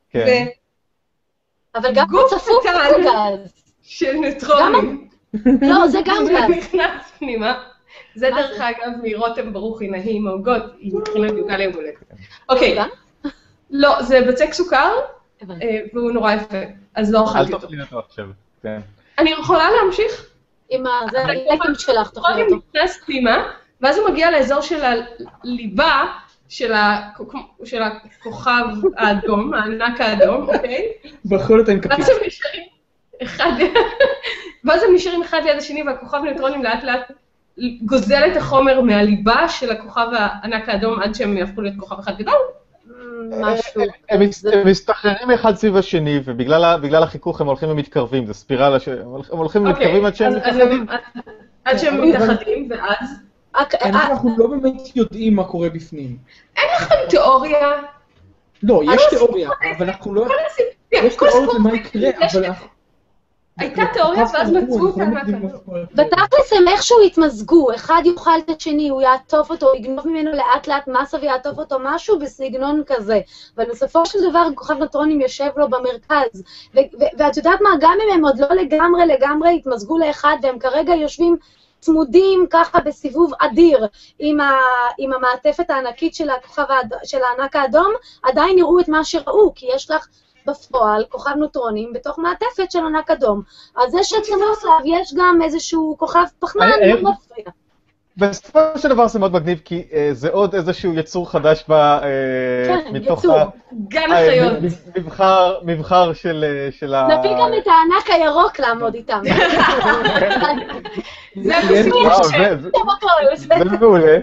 אבל גם צפוף זה גז. של ניוטרונים. לא, זה גם גז. זה נכנס פנימה. זה דרך אגב מרותם ברוכי נהי מעוגות, היא מתחילה בדיוקה ליום הולדת. אוקיי. לא, זה בצק סוכר. והוא נורא יפה, אז לא אכלתי אותו. אל תאכלי אותו עכשיו, כן. אני יכולה להמשיך? זה הלקם שלך, תאכלי אותו. הוא נכנס פנימה, ואז הוא מגיע לאזור של הליבה של הכוכב האדום, הענק האדום, אוקיי? בכל את האינקפית. ואז הם נשארים אחד ליד השני, והכוכב ניוטרונים לאט לאט גוזל את החומר מהליבה של הכוכב הענק האדום, עד שהם יהפכו להיות כוכב אחד גדול. משהו. הם מסתחררים אחד סביב השני, ובגלל החיכוך הם הולכים ומתקרבים, זה ספירלה הם הולכים ומתקרבים עד שהם מתאחדים. עד שהם מתאחדים, ואז... אנחנו לא באמת יודעים מה קורה בפנים. אין לכם תיאוריה? לא, יש תיאוריה, אבל אנחנו לא... יש תיאוריה למה יקרה, אבל... הייתה תיאוריה ואז מצאו אותה מהכדור. בתכלס הם איכשהו יתמזגו, אחד יאכל את השני, הוא יעטוף אותו, יגנוב ממנו לאט לאט מסה ויעטוף אותו משהו בסגנון כזה. אבל בסופו של דבר כוכב נוטרונים יושב לו במרכז. ואת יודעת מה, גם אם הם עוד לא לגמרי יתמזגו לאחד, והם כרגע יושבים צמודים ככה בסיבוב אדיר עם המעטפת הענקית של הענק האדום, עדיין יראו את מה שראו, כי יש לך בפועל כוכב נוטרונים בתוך מעטפת של ענק אדום. אז זה שצמוס עליו יש גם איזשהו כוכב פחמן לא מפריע. בסופו של דבר זה מאוד מגניב, כי זה עוד איזשהו יצור חדש מתוך גן החיות. מבחר של ה... נביא גם את הענק הירוק לעמוד איתם. זה בסוף זה מעולה.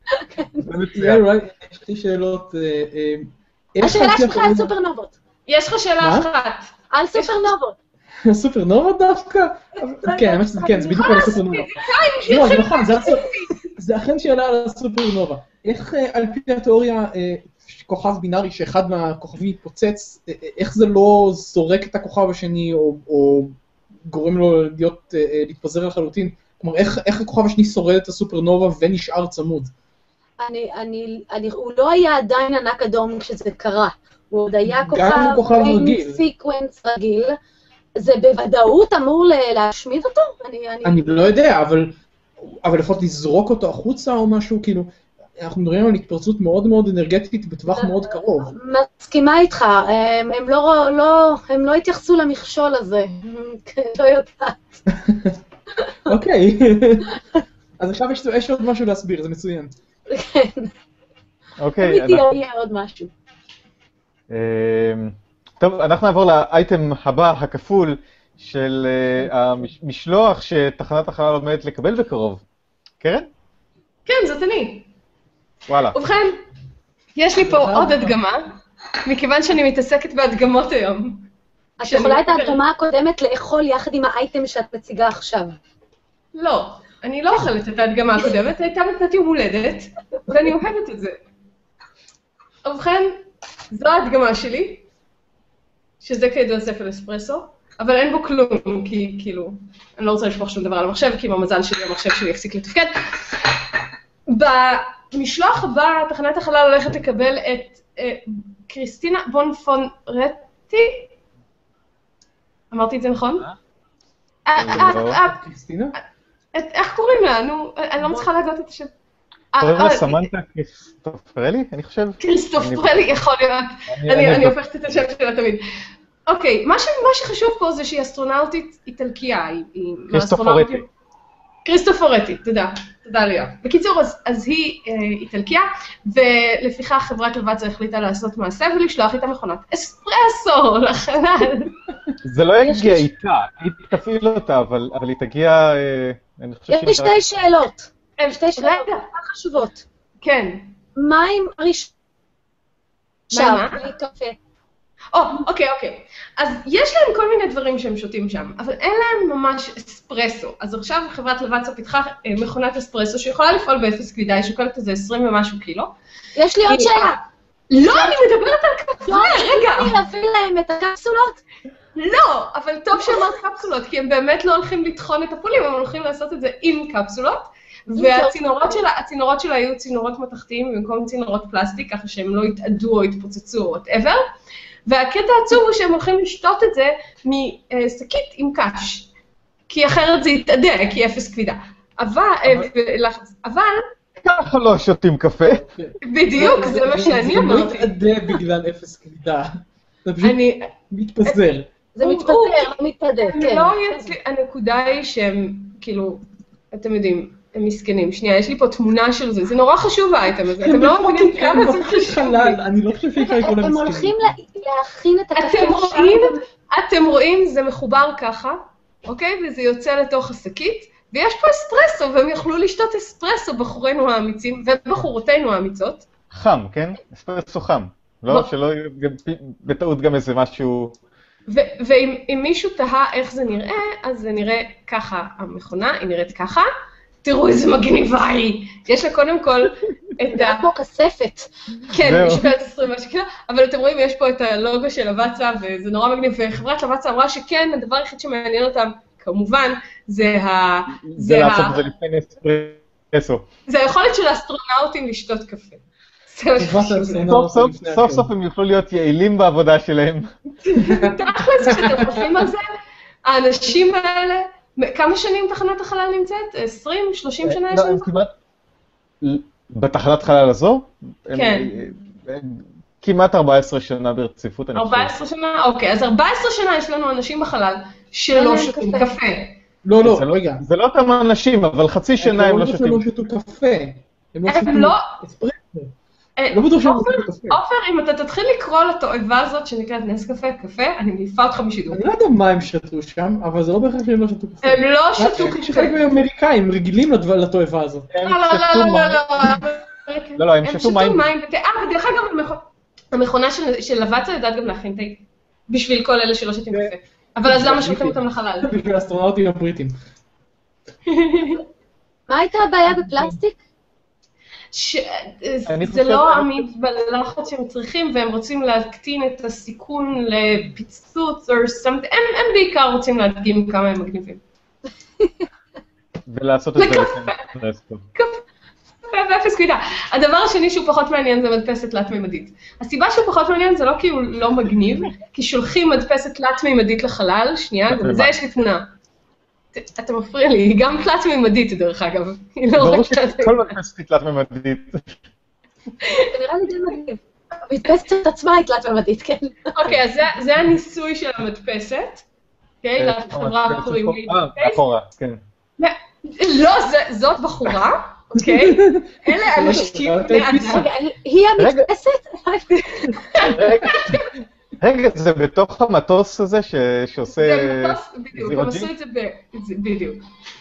יש לי שאלות. השאלה שלך על סופרנובות. יש לך שאלה אחת. על סופרנובות. סופרנובה דווקא? כן, זה בדיוק על הסופרנובה. לא, זה נכון, זה אכן שאלה על הסופרנובה. איך על פי התיאוריה, כוכב בינארי שאחד מהכוכבים מתפוצץ, איך זה לא זורק את הכוכב השני, או גורם לו להתפזר לחלוטין? כלומר, איך הכוכב השני שורד את הסופרנובה ונשאר צמוד? הוא לא היה עדיין ענק אדום כשזה קרה. הוא עוד היה כוכב עם סיקוונס רגיל. זה בוודאות אמור להשמיד אותו? אני לא יודע, אבל לפחות לזרוק אותו החוצה או משהו, כאילו, אנחנו מדברים על התפרצות מאוד מאוד אנרגטית בטווח מאוד קרוב. מסכימה איתך, הם לא התייחסו למכשול הזה, לא יודעת. אוקיי, אז עכשיו יש עוד משהו להסביר, זה מצוין. כן. אוקיי. תמיד יהיה עוד משהו. טוב, אנחנו נעבור לאייטם הבא, הכפול, של המשלוח שתחנת החלל עומדת לקבל בקרוב. קרן? כן, זאת אני. וואלה. ובכן, יש לי פה עוד הדגמה, מכיוון שאני מתעסקת בהדגמות היום. את יכולה את ההדגמה הקודמת לאכול יחד עם האייטם שאת מציגה עכשיו. לא, אני לא אוכלת את ההדגמה הקודמת, זו הייתה מתנת יום הולדת, ואני אוהבת את זה. ובכן, זו ההדגמה שלי, שזה כידוע ספל אספרסו, אבל אין בו כלום, כי כאילו, אני לא רוצה לשפוך שום דבר על המחשב, כי עם המזל שלי המחשב שלי יפסיק לתפקד. במשלוח הבא, תחנת החלל הולכת לקבל את קריסטינה בונפונרטי? אמרתי את זה נכון? קריסטינה? איך קוראים לה? נו, אני לא מצליחה להגות את השם. קוראים לה סמנטה קריסטופרלי, אני חושב? קריסטופרלי, יכול להיות. אני הופכת את השם שלה תמיד. אוקיי, מה שחשוב פה זה שהיא אסטרונאוטית איטלקיה. קריסטופורטי. קריסטופורטי, תודה ליאב. בקיצור, אז היא איטלקיה, ולפיכך חברת לבצע החליטה לעשות מעשה ולשלוח איתה מכונת אספרסו לחלל. זה לא יגיע איתה, היא תפעיל אותה, אבל היא תגיע... יש לי שתי שאלות. שתי שאלות חשובות. כן. מה עם הראשון? מה? קפה. אוקיי. אז יש להם כל מיני דברים שהם שותים שם, אבל אין להם ממש אספרסו. אז עכשיו חברת לבצע פיתחה מכונת אספרסו שיכולה לפעול באפס כבידה, היא שוקלת איזה 20 ומשהו קילו. יש לי עוד שאלה. לא, אני מדברת על קפה, רגע. אני להביא להם את הקפסולות? לא, אבל טוב שאמרת קפסולות, כי הם באמת לא הולכים לטחון את הפולים, הם הולכים לעשות את זה עם קפסולות, והצינורות שלה היו צינורות מתכתיים במקום צינורות פלסטיק, ככה שהם לא יתעדו או יתפוצצו או whatever, והקטע העצוב הוא שהם הולכים לשתות את זה משקית עם קש, כי אחרת זה יתעדה, כי אפס כבידה. אבל... ככה לא שותים קפה. בדיוק, זה מה שאני אמרתי. זה לא יתעדה בגלל אפס כבידה. זה פשוט מתפזר. זה מתפזר, לא מתעדה, כן. הנקודה היא שהם, כאילו, אתם יודעים, הם מסכנים. שנייה, יש לי פה תמונה של זה, זה נורא חשוב האייטם הזה, אתם לא מבינים כמה זה חשוב. אני לא חושב שאי כל הם הולכים להכין את הקפה. אתם רואים, זה מחובר ככה, אוקיי? וזה יוצא לתוך השקית, ויש פה אספרסו, והם יכלו לשתות אספרסו, בחורינו האמיצים, ובחורותינו האמיצות. חם, כן? אספרסו חם. לא, שלא יהיה בטעות גם איזה משהו... ואם מישהו תהה איך זה נראה, אז זה נראה ככה, המכונה, היא נראית ככה. תראו איזה מגניבה היא. יש לה קודם כל את ה... כמו כספת. כן, היא שוקלת 20 משהו כזה, אבל אתם רואים, יש פה את הלוגו של לבצע, וזה נורא מגניב, וחברת לבצע אמרה שכן, הדבר היחיד שמעניין אותם, כמובן, זה לעשות את זה לפני אספרסו. זה היכולת של האסטרונאוטים לשתות קפה. סוף סוף הם יוכלו להיות יעילים בעבודה שלהם. תכל'ס שאתם חושבים על זה, האנשים האלה, כמה שנים תחנת החלל נמצאת? 20, 30 שנה יש לנו? בתחנת חלל הזו? כן. כמעט 14 שנה ברציפות. 14 שנה? אוקיי, אז 14 שנה יש לנו אנשים בחלל שלא שותים קפה. לא, רגע. זה לא אותם אנשים, אבל חצי שנה הם לא שותים. הם לא שתו קפה. הם לא שתו אספרסו. עופר, אם אתה תתחיל לקרוא לתועבה הזאת שנקראת נס קפה, אני מעיפה אותך משידור. אני לא יודע מה הם שתו שם, אבל זה לא בהכרח שהם לא שתו קפה. הם לא שתו קפה. חלק מהאמריקאים רגילים לתועבה הזאת. לא, הם שתו מים. ודרך אגב, המכונה של לבצע יודעת גם להכין תה, בשביל כל אלה שלא שתים קפה. אבל אז למה שולחים אותם לחלל? בשביל האסטרונאוטים הבריטים. מה הייתה הבעיה בפלסטיק? זה לא עמיד בלחץ שהם צריכים, והם רוצים להקטין את הסיכון לפיצוץ או something, הם בעיקר רוצים להדגים כמה הם מגניבים. ולעשות את זה לפני. קפה ואפס כבידה. הדבר השני שהוא פחות מעניין זה מדפסת תלת-מימדית. הסיבה שהוא פחות מעניין זה לא כי הוא לא מגניב, כי שולחים מדפסת תלת-מימדית לחלל, שנייה, גם זה יש לי תמונה. אתה מפריע לי, היא גם תלת-מימדית דרך אגב. ברור שכל מדפסת היא תלת-מימדית. נראה לי די מגניב. המדפסת עצמה היא תלת-מימדית, כן. אוקיי, אז זה הניסוי של המדפסת. אוקיי, לחברה קוראים לי. בחורה, כן. לא, זאת בחורה, אוקיי? אלה אנשים בני אדם. היא המדפסת? רגע, זה בתוך המטוס הזה שעושה... זה מטוס, בדיוק, הם עשו את זה בדיוק.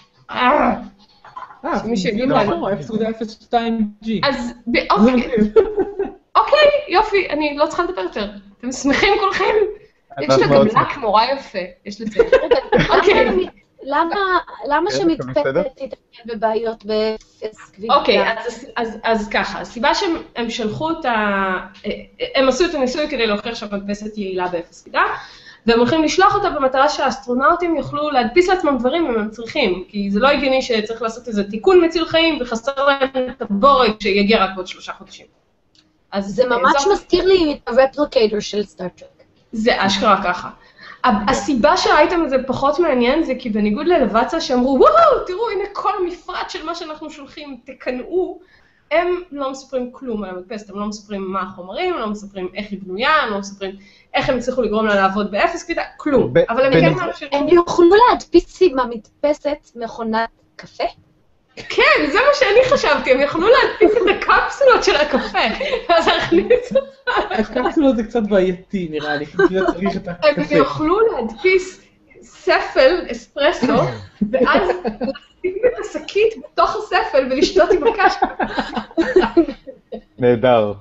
מי שיגיד לנו. 0.02G. אז אוקיי, יופי, אני לא צריכה לדבר יותר. אתם שמחים כולכם? יש לה גם לק נורא יפה, יש לזה. אוקיי. למה שמדפסת תתעניין בבעיות באפס כבידה? אוקיי, אז ככה, הסיבה שהם שלחו את הם עשו את הניסוי כדי להוכיח שהמדפסת יעילה באפס כבידה, והם הולכים לשלוח אותה במטרה שהאסטרונאוטים יוכלו להדפיס לעצמם דברים אם הם צריכים, כי זה לא הגיוני שצריך לעשות איזה תיקון מציל חיים וחסר להם את הבורג שיגיע רק בעוד 3 חודשים. זה ממש מזכיר לי את הרפליקטור של סטארטרק. זה אשכרה ככה. הסיבה שהאייטם הזה פחות מעניין זה כי בניגוד ללבצה שאמרו, וואו, תראו, הנה כל מפרט של מה שאנחנו שולחים, תקנאו, הם לא מספרים כלום על המדפסת, הם לא מספרים מה החומרים, הם לא מספרים איך היא בנויה, הם לא מספרים איך הם הצליחו לגרום לה לעבוד באפס כבידה, כלום. אבל הם כן מאפשרים... הם יוכלו להדפיס עם המדפסת מכונת קפה? כן, זה מה שאני חשבתי, הם יכלו להדפיס את הקפסולות של הקפה, אז להכניס אותה. הקפסולות זה קצת בעייתי, נראה לי, כי צריך את הקפה. הם יוכלו להדפיס ספל, אספרסו, ואז לשים את השקית בתוך הספל ולשתות עם הקש. נהדר.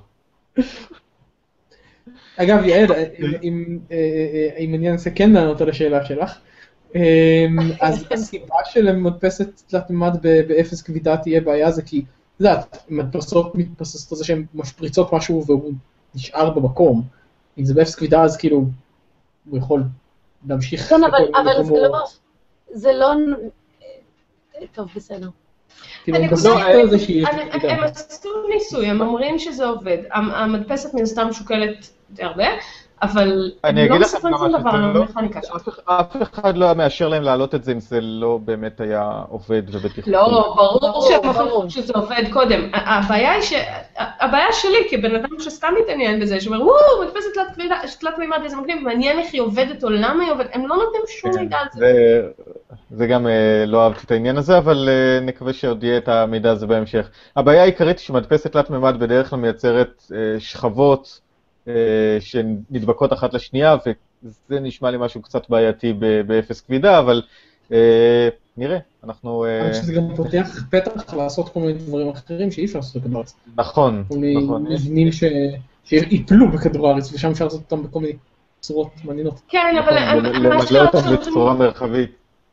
אגב, יעל, אם אני אנסה כן לענות על השאלה שלך, אז הסיבה של מדפסת תלת מימד באפס כבידה תהיה בעיה זה כי, את יודעת, מדפסות מתבססות על זה שהן משפריצות משהו והוא נשאר במקום. אם זה באפס כבידה אז כאילו, הוא יכול להמשיך... כן, אבל זה לא... טוב, בסדר. הם עשו ניסוי, הם אומרים שזה עובד. המדפסת מן הסתם שוקלת די הרבה, אבל הם לא מספרים שום דבר על המכניקה שלו. אף אחד לא מאשר להם להעלות את זה אם זה לא באמת היה עובד ובטיחות. לא, ברור שהם יכולים שזה עובד קודם. הבעיה שלי כבן אדם שסתם מתעניין בזה, שאומר, וואו, מדפסת תלת מימד, איזה מגניב, מעניין איך היא עובדת או למה היא עובדת, הם לא נותנים שום מידע על זה. זה גם לא אהבתי את העניין הזה, אבל נקווה שעוד יהיה את המידע הזה בהמשך. הבעיה העיקרית היא שמדפסת תלת מימד בדרך כלל מייצרת שכבות שנדבקות אחת לשנייה, וזה נשמע לי משהו קצת בעייתי באפס כבידה, אבל נראה, אנחנו... שזה גם פותח פתח לעשות כל מיני דברים אחרים שאי אפשר לעשות בכדור הארץ. נכון, כל מיני מבנים שיפלו בכדור הארץ, ושם אפשר לעשות אותם בכל מיני צורות מעניינות. כן, אבל... למלא אותם בצורה מרחבית.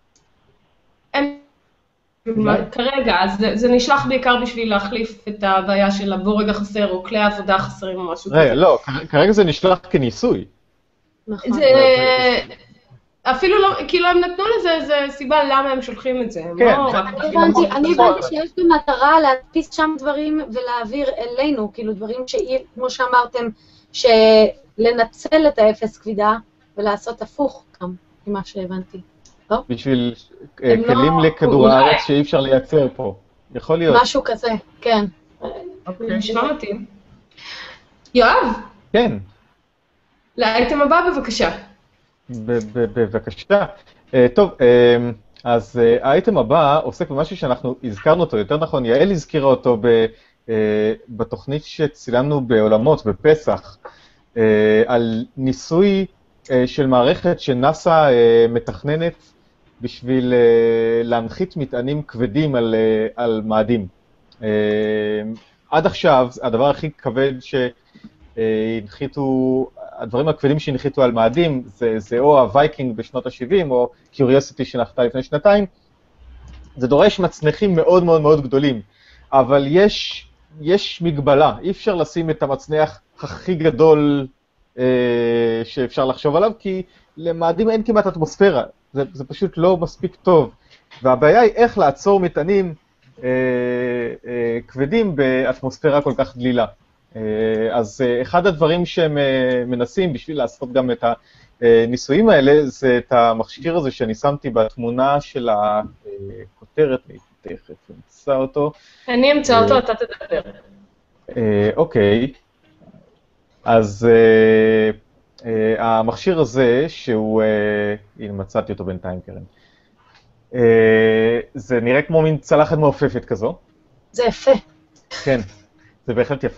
כרגע, אז זה נשלח בעיקר בשביל להחליף את הבעיה של הבורג החסר או כלי העבודה החסרים או משהו כזה. לא, כרגע זה נשלח כניסוי. זה... אפילו לא, כאילו הם נתנו לזה, זה סיבה למה הם שולחים את זה. אני הבנתי שיש במטרה להדפיס שם דברים ולהעביר אלינו, כאילו דברים כמו שאמרתם, שלנצל את האפס כבידה ולעשות הפוך גם, ממה שהבנתי. בשביל כלים לכדור הארץ שאי אפשר לייצר פה. יכול להיות. משהו כזה, כן. נשמע מתאים. יואב? כן. לאייטם הבא בבקשה. בבקשה. טוב, אז האייטם הבא עוסק במשהו שאנחנו הזכרנו אותו, יותר נכון, יעל הזכירה אותו בתוכנית שצילמנו בעולמות, בפסח, על ניסוי של מערכת שנאס"א מתכננת בשביל להנחית מטענים כבדים על מאדים. עד עכשיו, הדבר הכי כבד שהנחיתו, הדברים הכבדים שהנחיתו על מאדים, זה או הווייקינג בשנות ה-70, או קיוריוסיטי שנחתה לפני 2 זה דורש מצנחים מאוד מאוד מאוד גדולים, אבל יש מגבלה, אי אפשר לשים את המצנח הכי גדול שאפשר לחשוב עליו, כי למאדים אין כמעט אטמוספירה, זה פשוט לא מספיק טוב, והבעיה היא איך לעצור מטענים כבדים באטמוספירה כל כך דלילה. אז אחד הדברים שהם מנסים בשביל לעשות גם את הניסויים האלה, זה את המכשיר הזה שאני שמתי בתמונה של הכותרת, אני תכף אמצא אותו. אני אמצא אותו, אתה תדבר. אוקיי. אז המכשיר הזה, שהוא, הנה מצאתי אותו בינתיים קרן, זה נראה כמו מין צלחת מעופפת כזו. זה יפה. כן, זה בהחלט יפה.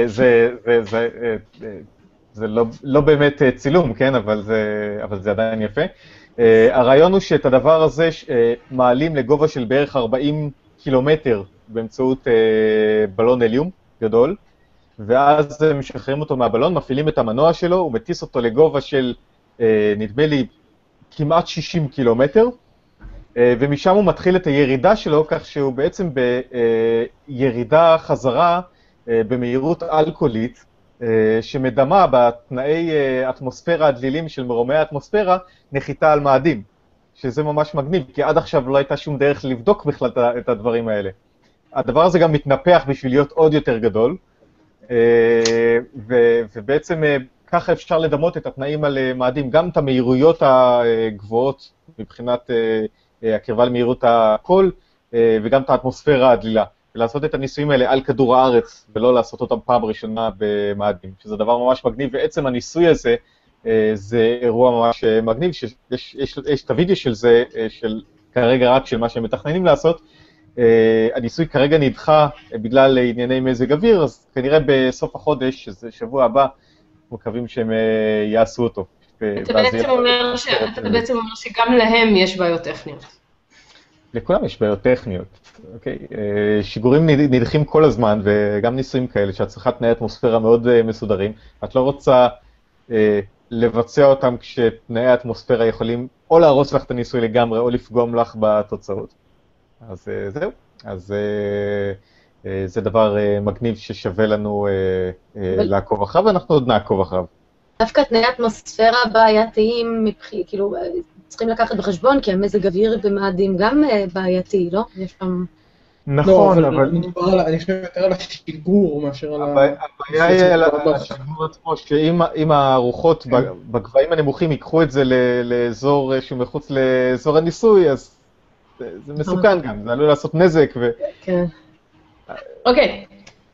זה לא באמת צילום, כן, אבל זה עדיין יפה. הרעיון הוא שאת הדבר הזה מעלים לגובה של בערך 40 קילומטר באמצעות בלון הליום גדול, ואז משחררים אותו מהבלון, מפעילים את המנוע שלו, הוא מטיס אותו לגובה של, נדמה לי, כמעט 60 קילומטר, ומשם הוא מתחיל את הירידה שלו, כך שהוא בעצם בירידה חזרה במהירות אלכוהולית, שמדמה בתנאי אטמוספירה הדלילים של מרומי האטמוספירה נחיתה על מאדים, שזה ממש מגניב, כי עד עכשיו לא הייתה שום דרך לבדוק בכלל את הדברים האלה. הדבר הזה גם מתנפח בשביל להיות עוד יותר גדול, ובעצם ככה אפשר לדמות את התנאים על מאדים, גם את המהירויות הגבוהות מבחינת הקרבה למהירות הקול, וגם את האטמוספירה הדלילה. ולעשות את הניסויים האלה על כדור הארץ, ולא לעשות אותם פעם ראשונה במאדים, שזה דבר ממש מגניב, ועצם הניסוי הזה, זה אירוע ממש מגניב, שיש את הוידאו של זה, כרגע רק של מה שהם מתכננים לעשות, הניסוי כרגע נדחה בגלל ענייני מזג אוויר, אז כנראה בסוף החודש, שזה שבוע הבא, מקווים שהם יעשו אותו. אתה בעצם אומר שגם להם יש בעיות טכניות. לכולם יש בעיות טכניות, אוקיי? שיגורים נדחים כל הזמן, וגם ניסויים כאלה, שאת צריכה תנאי אטמוספירה מאוד מסודרים, את לא רוצה לבצע אותם כשתנאי האטמוספירה יכולים או להרוס לך את הניסוי לגמרי, או לפגום לך בתוצאות. אז זהו, אז זה דבר מגניב ששווה לנו לעקוב אחריו, ואנחנו עוד נעקוב אחריו. דווקא תנאי אטמוספירה בעייתיים, כאילו, צריכים לקחת בחשבון, כי המזג אוויר במאדים גם בעייתי, לא? יש שם... נכון, אבל... אני חושב יותר על השיגור מאשר על הבעיה היא על השיגור עצמו, שאם הרוחות בגבהים הנמוכים ייקחו את זה לאזור שהוא מחוץ לאזור הניסוי, אז זה מסוכן גם, זה עלול לעשות נזק ו... כן. אוקיי.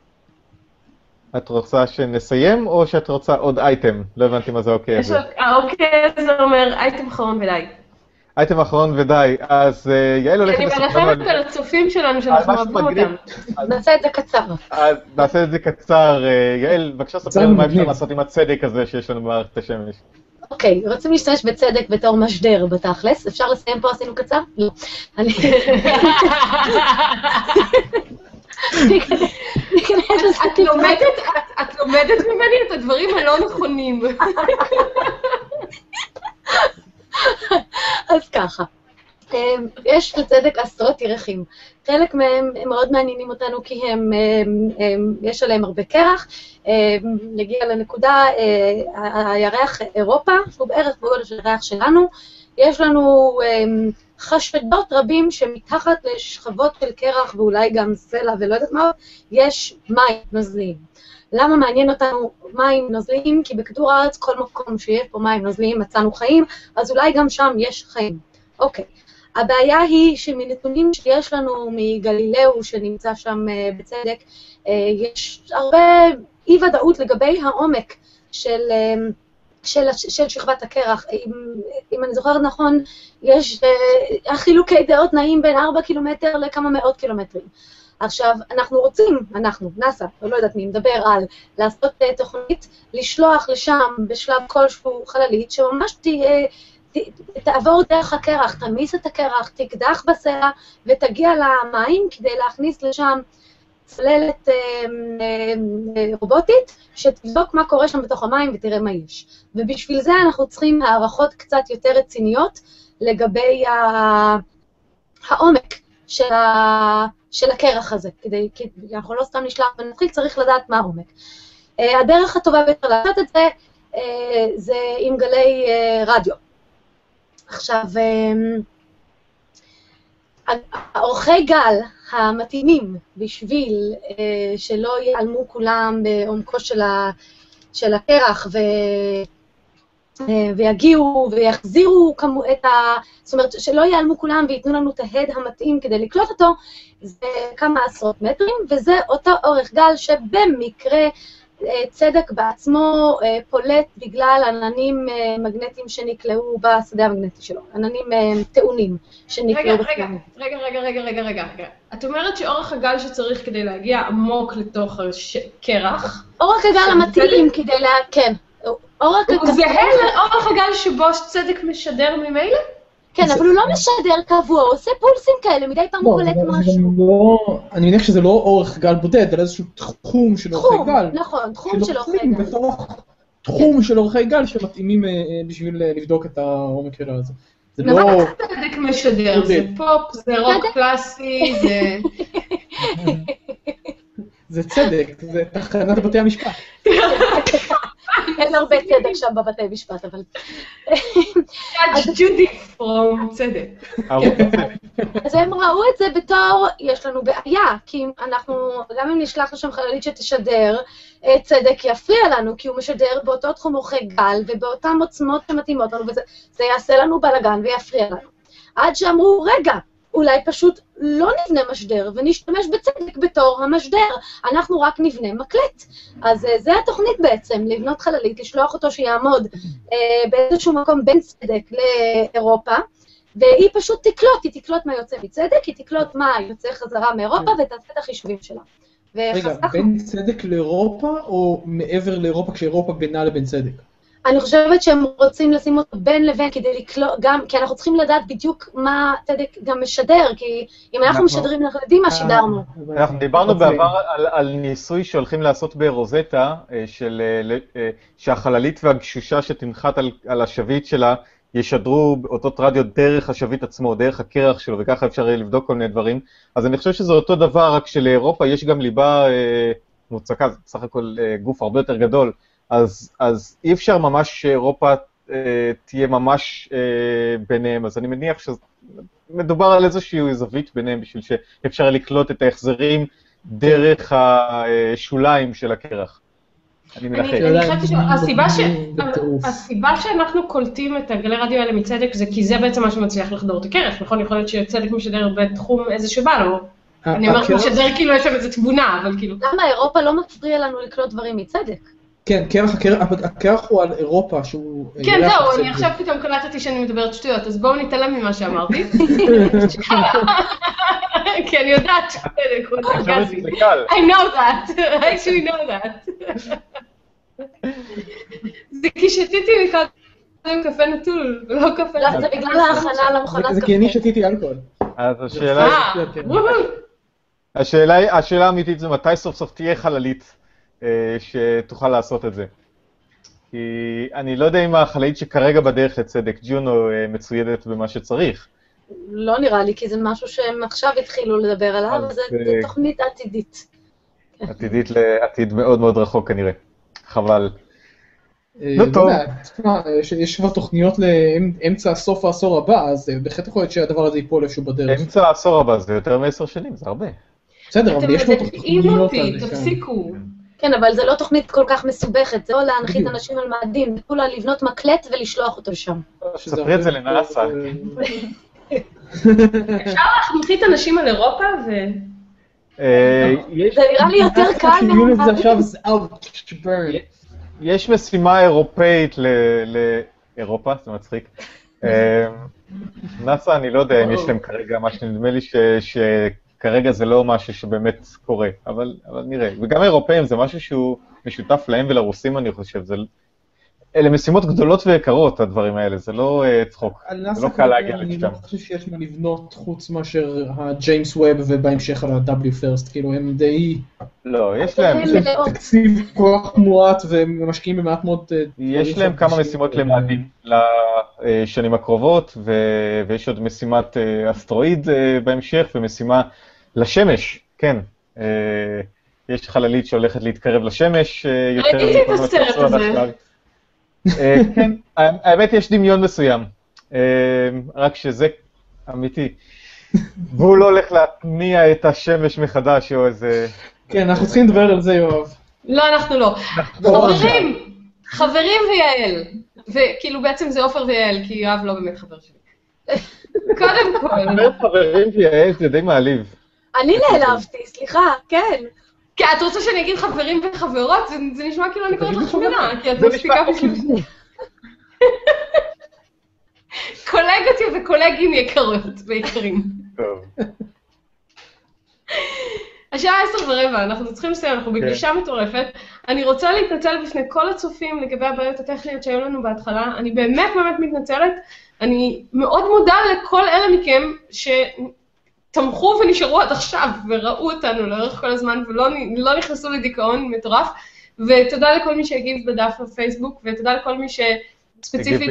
את רוצה שנסיים, או שאת רוצה עוד אייטם? לא הבנתי מה זה אוקיי הזה. אוקיי, זה אומר אייטם אחרון ודי. אייטם אחרון ודי, אז יעל הולכת לספר לנו... אני מלחמת על הצופים שלנו שאנחנו אוהבים אותם. נעשה את זה קצר. נעשה את זה קצר. יעל, בבקשה ספר מה אפשר לעשות עם הצדק הזה שיש לנו במערכת השמש. אוקיי, רוצים להשתמש בצדק בתור משדר בתכלס? אפשר לסיים פה, עשינו קצר? לא. את לומדת ממני את הדברים הלא נכונים. אז ככה, יש לצדק עשרות ירחים. חלק מהם מאוד מעניינים אותנו כי יש עליהם הרבה קרח. נגיע לנקודה, הירח אירופה, שהוא בערך בגודל של הירח שלנו. יש לנו חשדות רבים שמתחת לשכבות של קרח ואולי גם סלע ולא יודעת מה, יש מים נוזליים. למה מעניין אותנו מים נוזליים? כי בכדור הארץ כל מקום שיש פה מים נוזליים מצאנו חיים, אז אולי גם שם יש חיים. אוקיי. הבעיה היא שמנתונים שיש לנו מגלילאו שנמצא שם בצדק, יש הרבה אי ודאות לגבי העומק של שכבת הקרח. אם אני זוכרת נכון, יש חילוקי דעות נעים בין 4 קילומטר לכמה מאות קילומטרים. עכשיו, אנחנו רוצים, נאס"א, לא יודעת מי, מדבר על לעשות תוכנית, לשלוח לשם בשלב כלשהו חללית, שממש תעבור דרך הקרח, תמיס את הקרח, תקדח בסלע ותגיע למים כדי להכניס לשם צללת רובוטית, שתבדוק מה קורה שם בתוך המים ותראה מה יש. ובשביל זה אנחנו צריכים הערכות קצת יותר רציניות לגבי העומק של הקרח הזה, כי אנחנו לא סתם נשלח ונתחיל, צריך לדעת מה העומק. הדרך הטובה ביותר לעשות את זה, זה עם גלי רדיו. עכשיו, האורכי גל המתאימים בשביל שלא ייעלמו כולם בעומקו של הקרח ויגיעו ויחזירו זאת אומרת שלא ייעלמו כולם וייתנו לנו את ההד המתאים כדי לקלוט אותו, זה כמה עשרות מטרים, וזה אותו אורך גל שבמקרה צדק בעצמו פולט בגלל עננים מגנטיים שנקלעו בשדה המגנטי שלו, עננים טעונים שנקלעו בשדה המגנטי. רגע. את אומרת שאורך הגל שצריך כדי להגיע עמוק לתוך הקרח, אורך הגל המתאים כדי כן. הוא זהה לאורך הגל שבו צדק משדר ממילא? כן, אבל הוא לא משדר קבוע, הוא עושה פולסים כאלה, מדי פעם הוא קולט משהו. אני מניח שזה לא אורך גל בודד, אלא איזשהו תחום של אורכי גל. נכון, תחום של אורכי גל. תחום של אורכי גל שמתאימים בשביל לבדוק את העומק של הזה. זה לא... צדק משדר, זה פופ, זה רוק קלאסי, זה... זה צדק, זה תחנת בתי המשפט. אין הרבה צדק שם בבתי משפט, אבל... Judge Judy from צדק. אז הם ראו את זה בתור, יש לנו בעיה, כי אנחנו, גם אם נשלח לשם חללית שתשדר, צדק יפריע לנו, כי הוא משדר באותו תחום אורכי גל, ובאותם עוצמות שמתאימות לנו, וזה יעשה לנו בלגן ויפריע לנו. עד שאמרו, רגע, אולי פשוט לא נבנה משדר, ונשתמש בצדק בתור המשדר, אנחנו רק נבנה מקלט. אז זה התוכנית בעצם, לבנות חללית, לשלוח אותו שיעמוד באיזשהו מקום בין צדק לאירופה, והיא פשוט תקלוט, היא תקלוט מה יוצא מצדק, היא תקלוט מה יוצא חזרה מאירופה, ותעשה את החישובים שלה. רגע, בין צדק לאירופה, או מעבר לאירופה, כשאירופה בינה לבין צדק? אני חושבת שהם רוצים לשים אותו בין לבין כדי לקלוט, גם, כי אנחנו צריכים לדעת בדיוק מה צדק גם משדר, כי אם אנחנו משדרים, אנחנו יודעים מה שידרנו. אנחנו דיברנו בעבר על ניסוי שהולכים לעשות ברוזטה, שהחללית והגשושה שתנחת על השביט שלה, ישדרו אותות רדיו דרך השביט עצמו, דרך הקרח שלו, וככה אפשר לבדוק כל מיני דברים. אז אני חושב שזה אותו דבר, רק שלאירופה יש גם ליבה מוצקה, סך הכל גוף הרבה יותר גדול, אז אי אפשר ממש שאירופה תהיה ממש ביניהם, אז אני מניח שמדובר על איזושהי זווית ביניהם, בשביל שאפשר לקלוט את ההחזרים דרך השוליים של הקרח. אני חושבת שהסיבה שאנחנו קולטים את הגלי רדיו האלה מצדק זה כי זה בעצם מה שמצליח לחדור את הקרח, נכון? יכול להיות שצדק משדר בתחום איזה שבא לו. אני אומרת משדר כאילו יש שם איזו תבונה, אבל כאילו... למה אירופה לא מפריע לנו לקלוט דברים מצדק? כן, הקרח הוא על אירופה שהוא... כן, זהו, אני עכשיו פתאום קלטתי שאני מדברת שטויות, אז בואו נתעלם ממה שאמרתי. כי אני יודעת שצדק הוא נרגזי. I know that, I actually know that. זה כי שתיתי מקודם קפה נטול, לא קפה נטול. זה בגלל ההכנה למכונת קפה. זה כי אני שתיתי אלכוהול. אז השאלה האמיתית זה מתי סוף סוף תהיה חללית שתוכל לעשות את זה. כי אני לא יודע אם החללית שכרגע בדרך לצדק, ג'ונו, מצוידת במה שצריך. לא נראה לי, כי זה משהו שהם עכשיו התחילו לדבר עליו, זה תוכנית עתידית. עתידית לעתיד מאוד מאוד רחוק כנראה. חבל. לא טוב. יש כבר תוכניות לאמצע סוף העשור הבא, אז בהחלט יכול להיות שהדבר הזה ייפול איפשהו בדרך. אמצע העשור הבא זה יותר מ10 שנים, זה הרבה. בסדר, אבל יש פה תוכניות על זה. תפסיקו. כן, אבל זה לא תוכנית כל כך מסובכת, זה לא להנחית אנשים על מאדים, זה כולה לבנות מקלט ולשלוח אותו לשם. ספרי את זה לנאסא. אפשר להנחית אנשים על אירופה ו... זה נראה לי יותר קל. יש משימה אירופאית לאירופה, זה מצחיק. נאסא, אני לא יודע אם יש להם כרגע מה שנדמה לי שכרגע זה לא משהו שבאמת קורה, אבל נראה. וגם אירופאים זה משהו שהוא משותף להם ולרוסים, אני חושב. אלה משימות גדולות ויקרות, הדברים האלה, זה לא צחוק, זה לא קל להגיע לשם. אני לא חושב שיש מה לבנות חוץ מאשר הג'יימס ווב ובהמשך על ה-W first, כאילו הם די... לא, יש להם... תקציב כוח מועט ומשקיעים במעט מאוד... יש להם כמה משימות למאדים לשנים הקרובות, ויש עוד משימת אסטרואיד בהמשך, ומשימה לשמש, כן. יש חללית שהולכת להתקרב לשמש יותר... ראיתי את הסרט הזה. כן, האמת יש דמיון מסוים, רק שזה אמיתי, והוא לא הולך להתניע את השמש מחדש או איזה... כן, אנחנו צריכים לדבר על זה, יואב. לא, אנחנו לא. חברים ויעל, וכאילו בעצם זה עופר ויעל, כי יואב לא באמת חבר שלי. קודם כל. חברים ויעל זה די מעליב. אני נעלבתי, סליחה, כן. כי את רוצה שאני אגיד חברים וחברות, זה נשמע כאילו אני קוראת לך שמינה, כי את מספיקה בשביל... קולגות וקולגים יקרות ויקרים. טוב. השעה 10:15, אנחנו צריכים לסיים, אנחנו בגישה מטורפת. אני רוצה להתנצל בפני כל הצופים לגבי הבעיות הטכניות שהיו לנו בהתחלה. אני באמת מתנצלת. אני מאוד מודה לכל אלה מכם תמכו ונשארו עד עכשיו וראו אותנו לאורך כל הזמן ולא נכנסו לדיכאון מטורף, ותודה לכל מי שהגיב בדף בפייסבוק, ותודה לכל מי שספציפית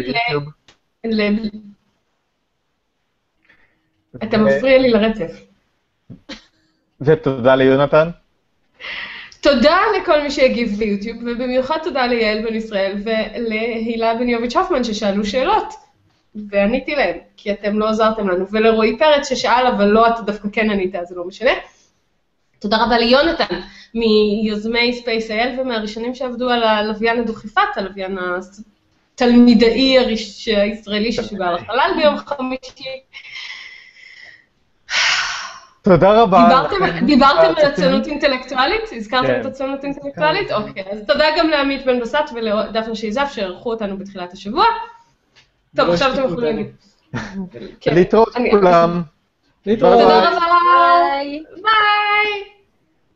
אתה מפריע לי לרצף. ותודה ליונתן. תודה לכל מי שהגיב ביוטיוב, ובמיוחד תודה ליעל בן ישראל ולהילה בניוביץ' הופמן ששאלו שאלות, ועניתי להם, כי אתם לא עזרתם לנו, ולרועי פרץ ששאל, אבל לא, אתה דווקא כן ענית, אז זה לא משנה. תודה רבה ליונתן, מיוזמי Space.il ומהראשונים שעבדו על הלוויין הדוכיפת, הלוויין התלמידאי הישראלי ששוגע לחלל ביום חמישי. תודה רבה. דיברתם על הציונות אינטלקטואלית? הזכרתם את הציונות אינטלקטואלית? אוקיי, אז תודה גם לעמית בן בסט ולדפנה שייזף שערכו אותנו בתחילת השבוע. טוב, עכשיו אתם יכולים להגיד. להתראות כולם. תודה רבה. ביי. ביי.